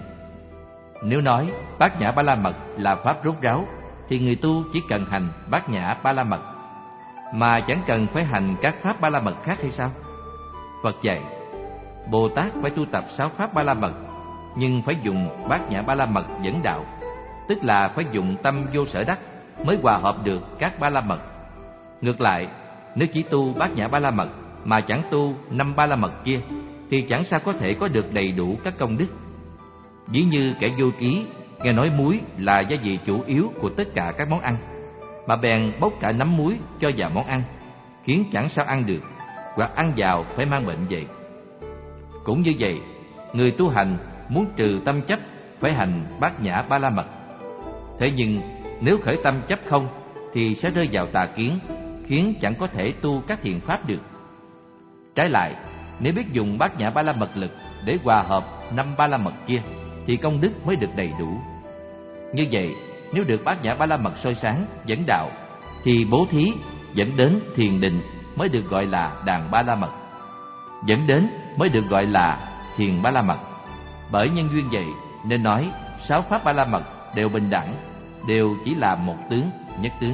nếu nói Bát Nhã Ba La Mật là pháp rốt ráo thì người tu chỉ cần hành Bát Nhã Ba La Mật mà chẳng cần phải hành các pháp Ba La Mật khác hay sao? Phật dạy Bồ Tát phải tu tập sáu pháp Ba La Mật, nhưng phải dùng Bát Nhã Ba La Mật dẫn đạo, tức là phải dùng tâm vô sở đắc mới hòa hợp được các Ba La Mật. Ngược lại, nếu chỉ tu Bát Nhã Ba La Mật mà chẳng tu năm Ba La Mật kia thì chẳng sao có thể có được đầy đủ các công đức. Ví như kẻ vô trí nghe nói muối là gia vị chủ yếu của tất cả các món ăn, mà bèn bốc cả nắm muối cho vào món ăn, khiến chẳng sao ăn được, hoặc ăn vào phải mang bệnh vậy. Cũng như vậy, người tu hành muốn trừ tâm chấp phải hành Bát Nhã Ba La Mật. Thế nhưng nếu khởi tâm chấp không thì sẽ rơi vào tà kiến, khiến chẳng có thể tu các thiện pháp được. Trái lại, nếu biết dùng Bát Nhã Ba La Mật lực để hòa hợp năm Ba La Mật kia thì công đức mới được đầy đủ. Như vậy, nếu được Bát Nhã Ba La Mật soi sáng, dẫn đạo, thì bố thí dẫn đến thiền định mới được gọi là đàn Ba La Mật, dẫn đến mới được gọi là thiền Ba La Mật. Bởi nhân duyên vậy nên nói sáu pháp Ba La Mật đều bình đẳng, đều chỉ là một tướng, nhất tướng.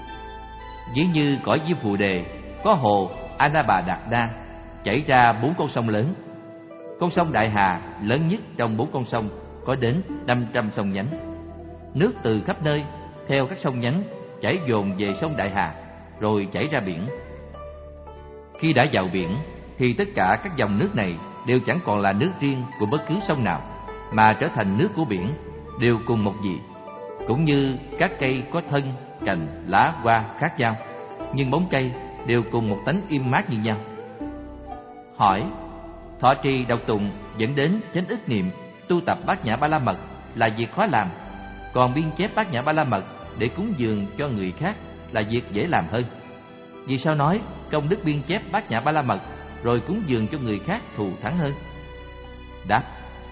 Ví như cõi Diêm Phù Đề có hồ Anaba Đạt Đa chảy ra bốn con sông lớn. Con sông Đại Hà lớn nhất trong bốn con sông, có đến năm trăm sông nhánh. Nước từ khắp nơi theo các sông nhánh chảy dồn về sông Đại Hà, rồi chảy ra biển. Khi đã vào biển thì tất cả các dòng nước này đều chẳng còn là nước riêng của bất cứ sông nào, mà trở thành nước của biển, đều cùng một vị. Cũng như các cây có thân, cành, lá, hoa khác nhau, nhưng bóng cây đều cùng một tánh im mát như nhau. Hỏi: thọ trì đọc tụng dẫn đến chánh ức niệm, tu tập Bát Nhã Ba La Mật là việc khó làm, còn biên chép Bát Nhã Ba La Mật để cúng dường cho người khác là việc dễ làm hơn? Vì sao nói công đức biên chép Bát Nhã Ba La Mật rồi cúng dường cho người khác thù thắng hơn? Đáp: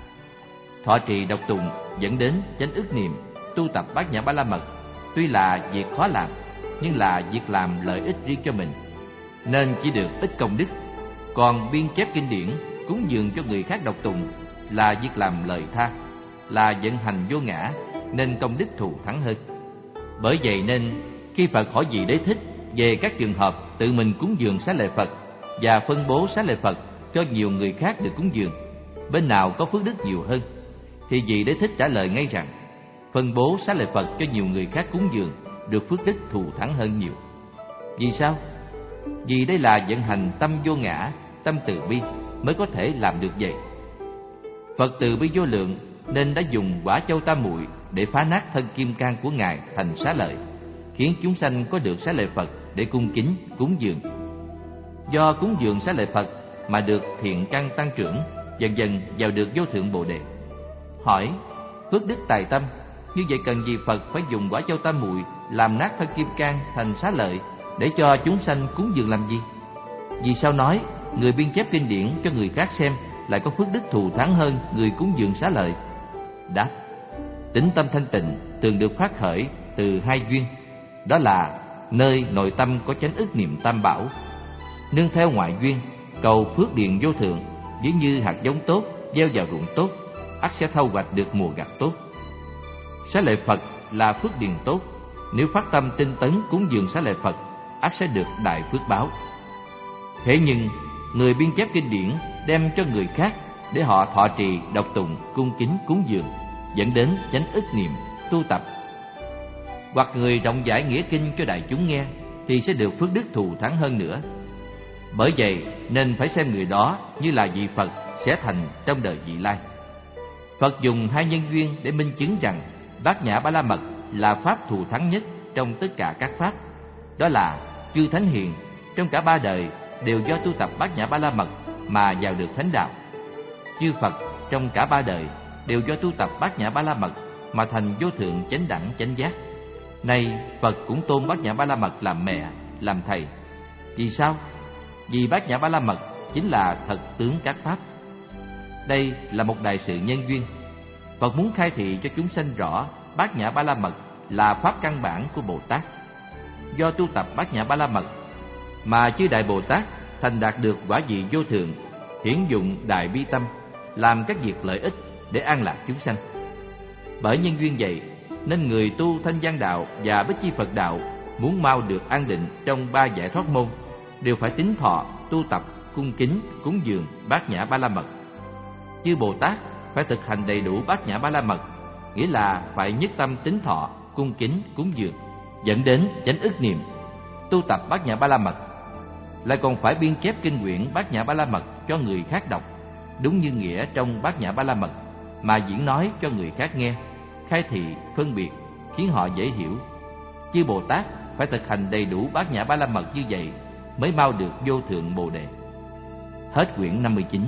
thọ trì đọc tụng dẫn đến chánh ức niệm, tu tập Bát Nhã Ba La Mật tuy là việc khó làm, nhưng là việc làm lợi ích riêng cho mình, nên chỉ được ít công đức. Còn biên chép kinh điển, cúng dường cho người khác đọc tụng là việc làm lợi tha, là vận hành vô ngã, nên công đức thù thắng hơn. Bởi vậy nên khi Phật hỏi vị Đế Thích về các trường hợp tự mình cúng dường xá lợi Phật và phân bố xá lợi Phật cho nhiều người khác được cúng dường, bên nào có phước đức nhiều hơn, thì vị Đế Thích trả lời ngay rằng phân bố xá lợi Phật cho nhiều người khác cúng dường được phước đức thù thắng hơn nhiều. Vì sao? Vì đây là vận hành tâm vô ngã, tâm từ bi mới có thể làm được vậy. Phật từ bi vô lượng nên đã dùng quả châu tam muội để phá nát thân kim cang của Ngài thành xá lợi, khiến chúng sanh có được xá lợi Phật để cung kính cúng dường. Do cúng dường xá lợi Phật mà được thiện căn tăng trưởng, dần dần vào được vô thượng Bồ Đề. Hỏi: phước đức tài tâm, như vậy cần gì Phật phải dùng quả châu tam muội làm nát thân kim cang thành xá lợi để cho chúng sanh cúng dường làm gì? Vì sao nói người biên chép kinh điển cho người khác xem lại có phước đức thù thắng hơn người cúng dường xá lợi? Đáp: tính tâm thanh tịnh thường được phát khởi từ hai duyên, đó là nơi nội tâm có chánh ức niệm tam bảo, nương theo ngoại duyên cầu phước điền vô thượng, ví như hạt giống tốt gieo vào ruộng tốt, ắt sẽ thu hoạch được mùa gặt tốt. Xá lợi Phật là phước điền tốt, nếu phát tâm tinh tấn cúng dường xá lợi Phật, ắt sẽ được đại phước báo. Thế nhưng người biên chép kinh điển đem cho người khác để họ thọ trì, đọc tụng, cung kính cúng dường, dẫn đến chánh ức niệm, tu tập. Hoặc người rộng giải nghĩa kinh cho đại chúng nghe thì sẽ được phước đức thù thắng hơn nữa. Bởi vậy nên phải xem người đó như là vị Phật sẽ thành trong đời vị lai. Phật dùng hai nhân duyên để minh chứng rằng Bát Nhã Ba La Mật là pháp thù thắng nhất trong tất cả các pháp. Đó là chư thánh hiền trong cả ba đời đều do tu tập Bát Nhã Ba La Mật mà vào được thánh đạo. Chư Phật trong cả ba đời đều do tu tập Bát Nhã Ba La Mật mà thành vô thượng chánh đẳng chánh giác. Nay Phật cũng tôn Bát Nhã Ba La Mật làm mẹ, làm thầy. Vì sao? Vì Bát Nhã Ba La Mật chính là thật tướng các pháp. Đây là một đại sự nhân duyên. Phật muốn khai thị cho chúng sanh rõ Bát Nhã Ba La Mật là pháp căn bản của Bồ Tát. Do tu tập Bát Nhã Ba La Mật mà chư Đại Bồ Tát thành đạt được quả vị vô thượng, hiển dụng đại bi tâm, làm các việc lợi ích để an lạc chúng sanh. Bởi nhân duyên vậy nên người tu Thanh Văn đạo và Bích Chi Phật đạo muốn mau được an định trong ba giải thoát môn đều phải tín thọ, tu tập, cung kính, cúng dường Bát Nhã Ba La Mật. Chư Bồ Tát phải thực hành đầy đủ Bát Nhã Ba La Mật, nghĩa là phải nhất tâm tín thọ, cung kính, cúng dường, dẫn đến chánh ức niệm, tu tập Bát Nhã Ba La Mật. Lại còn phải biên chép kinh quyển Bát Nhã Ba La Mật cho người khác đọc, đúng như nghĩa trong Bát Nhã Ba La Mật, mà diễn nói cho người khác nghe, khai thị, phân biệt, khiến họ dễ hiểu. Chư Bồ Tát phải thực hành đầy đủ Bát Nhã Ba La Mật như vậy mới mau được vô thượng Bồ Đề. Hết quyển năm mươi chín.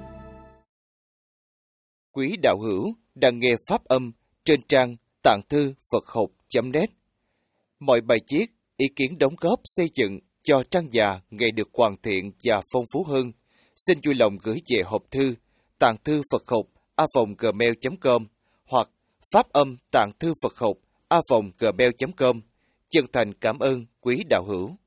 Quý đạo hữu đang nghe pháp âm trên trang tạng thư Phật học chấm net. Mọi bài viết, ý kiến đóng góp xây dựng cho trang già ngày được hoàn thiện và phong phú hơn, xin vui lòng gửi về hộp thư tạng thư Phật học a vòng gmail chấm com hoặc pháp âm tạng thư Phật học a vòng gmail chấm com. Chân thành cảm ơn quý đạo hữu.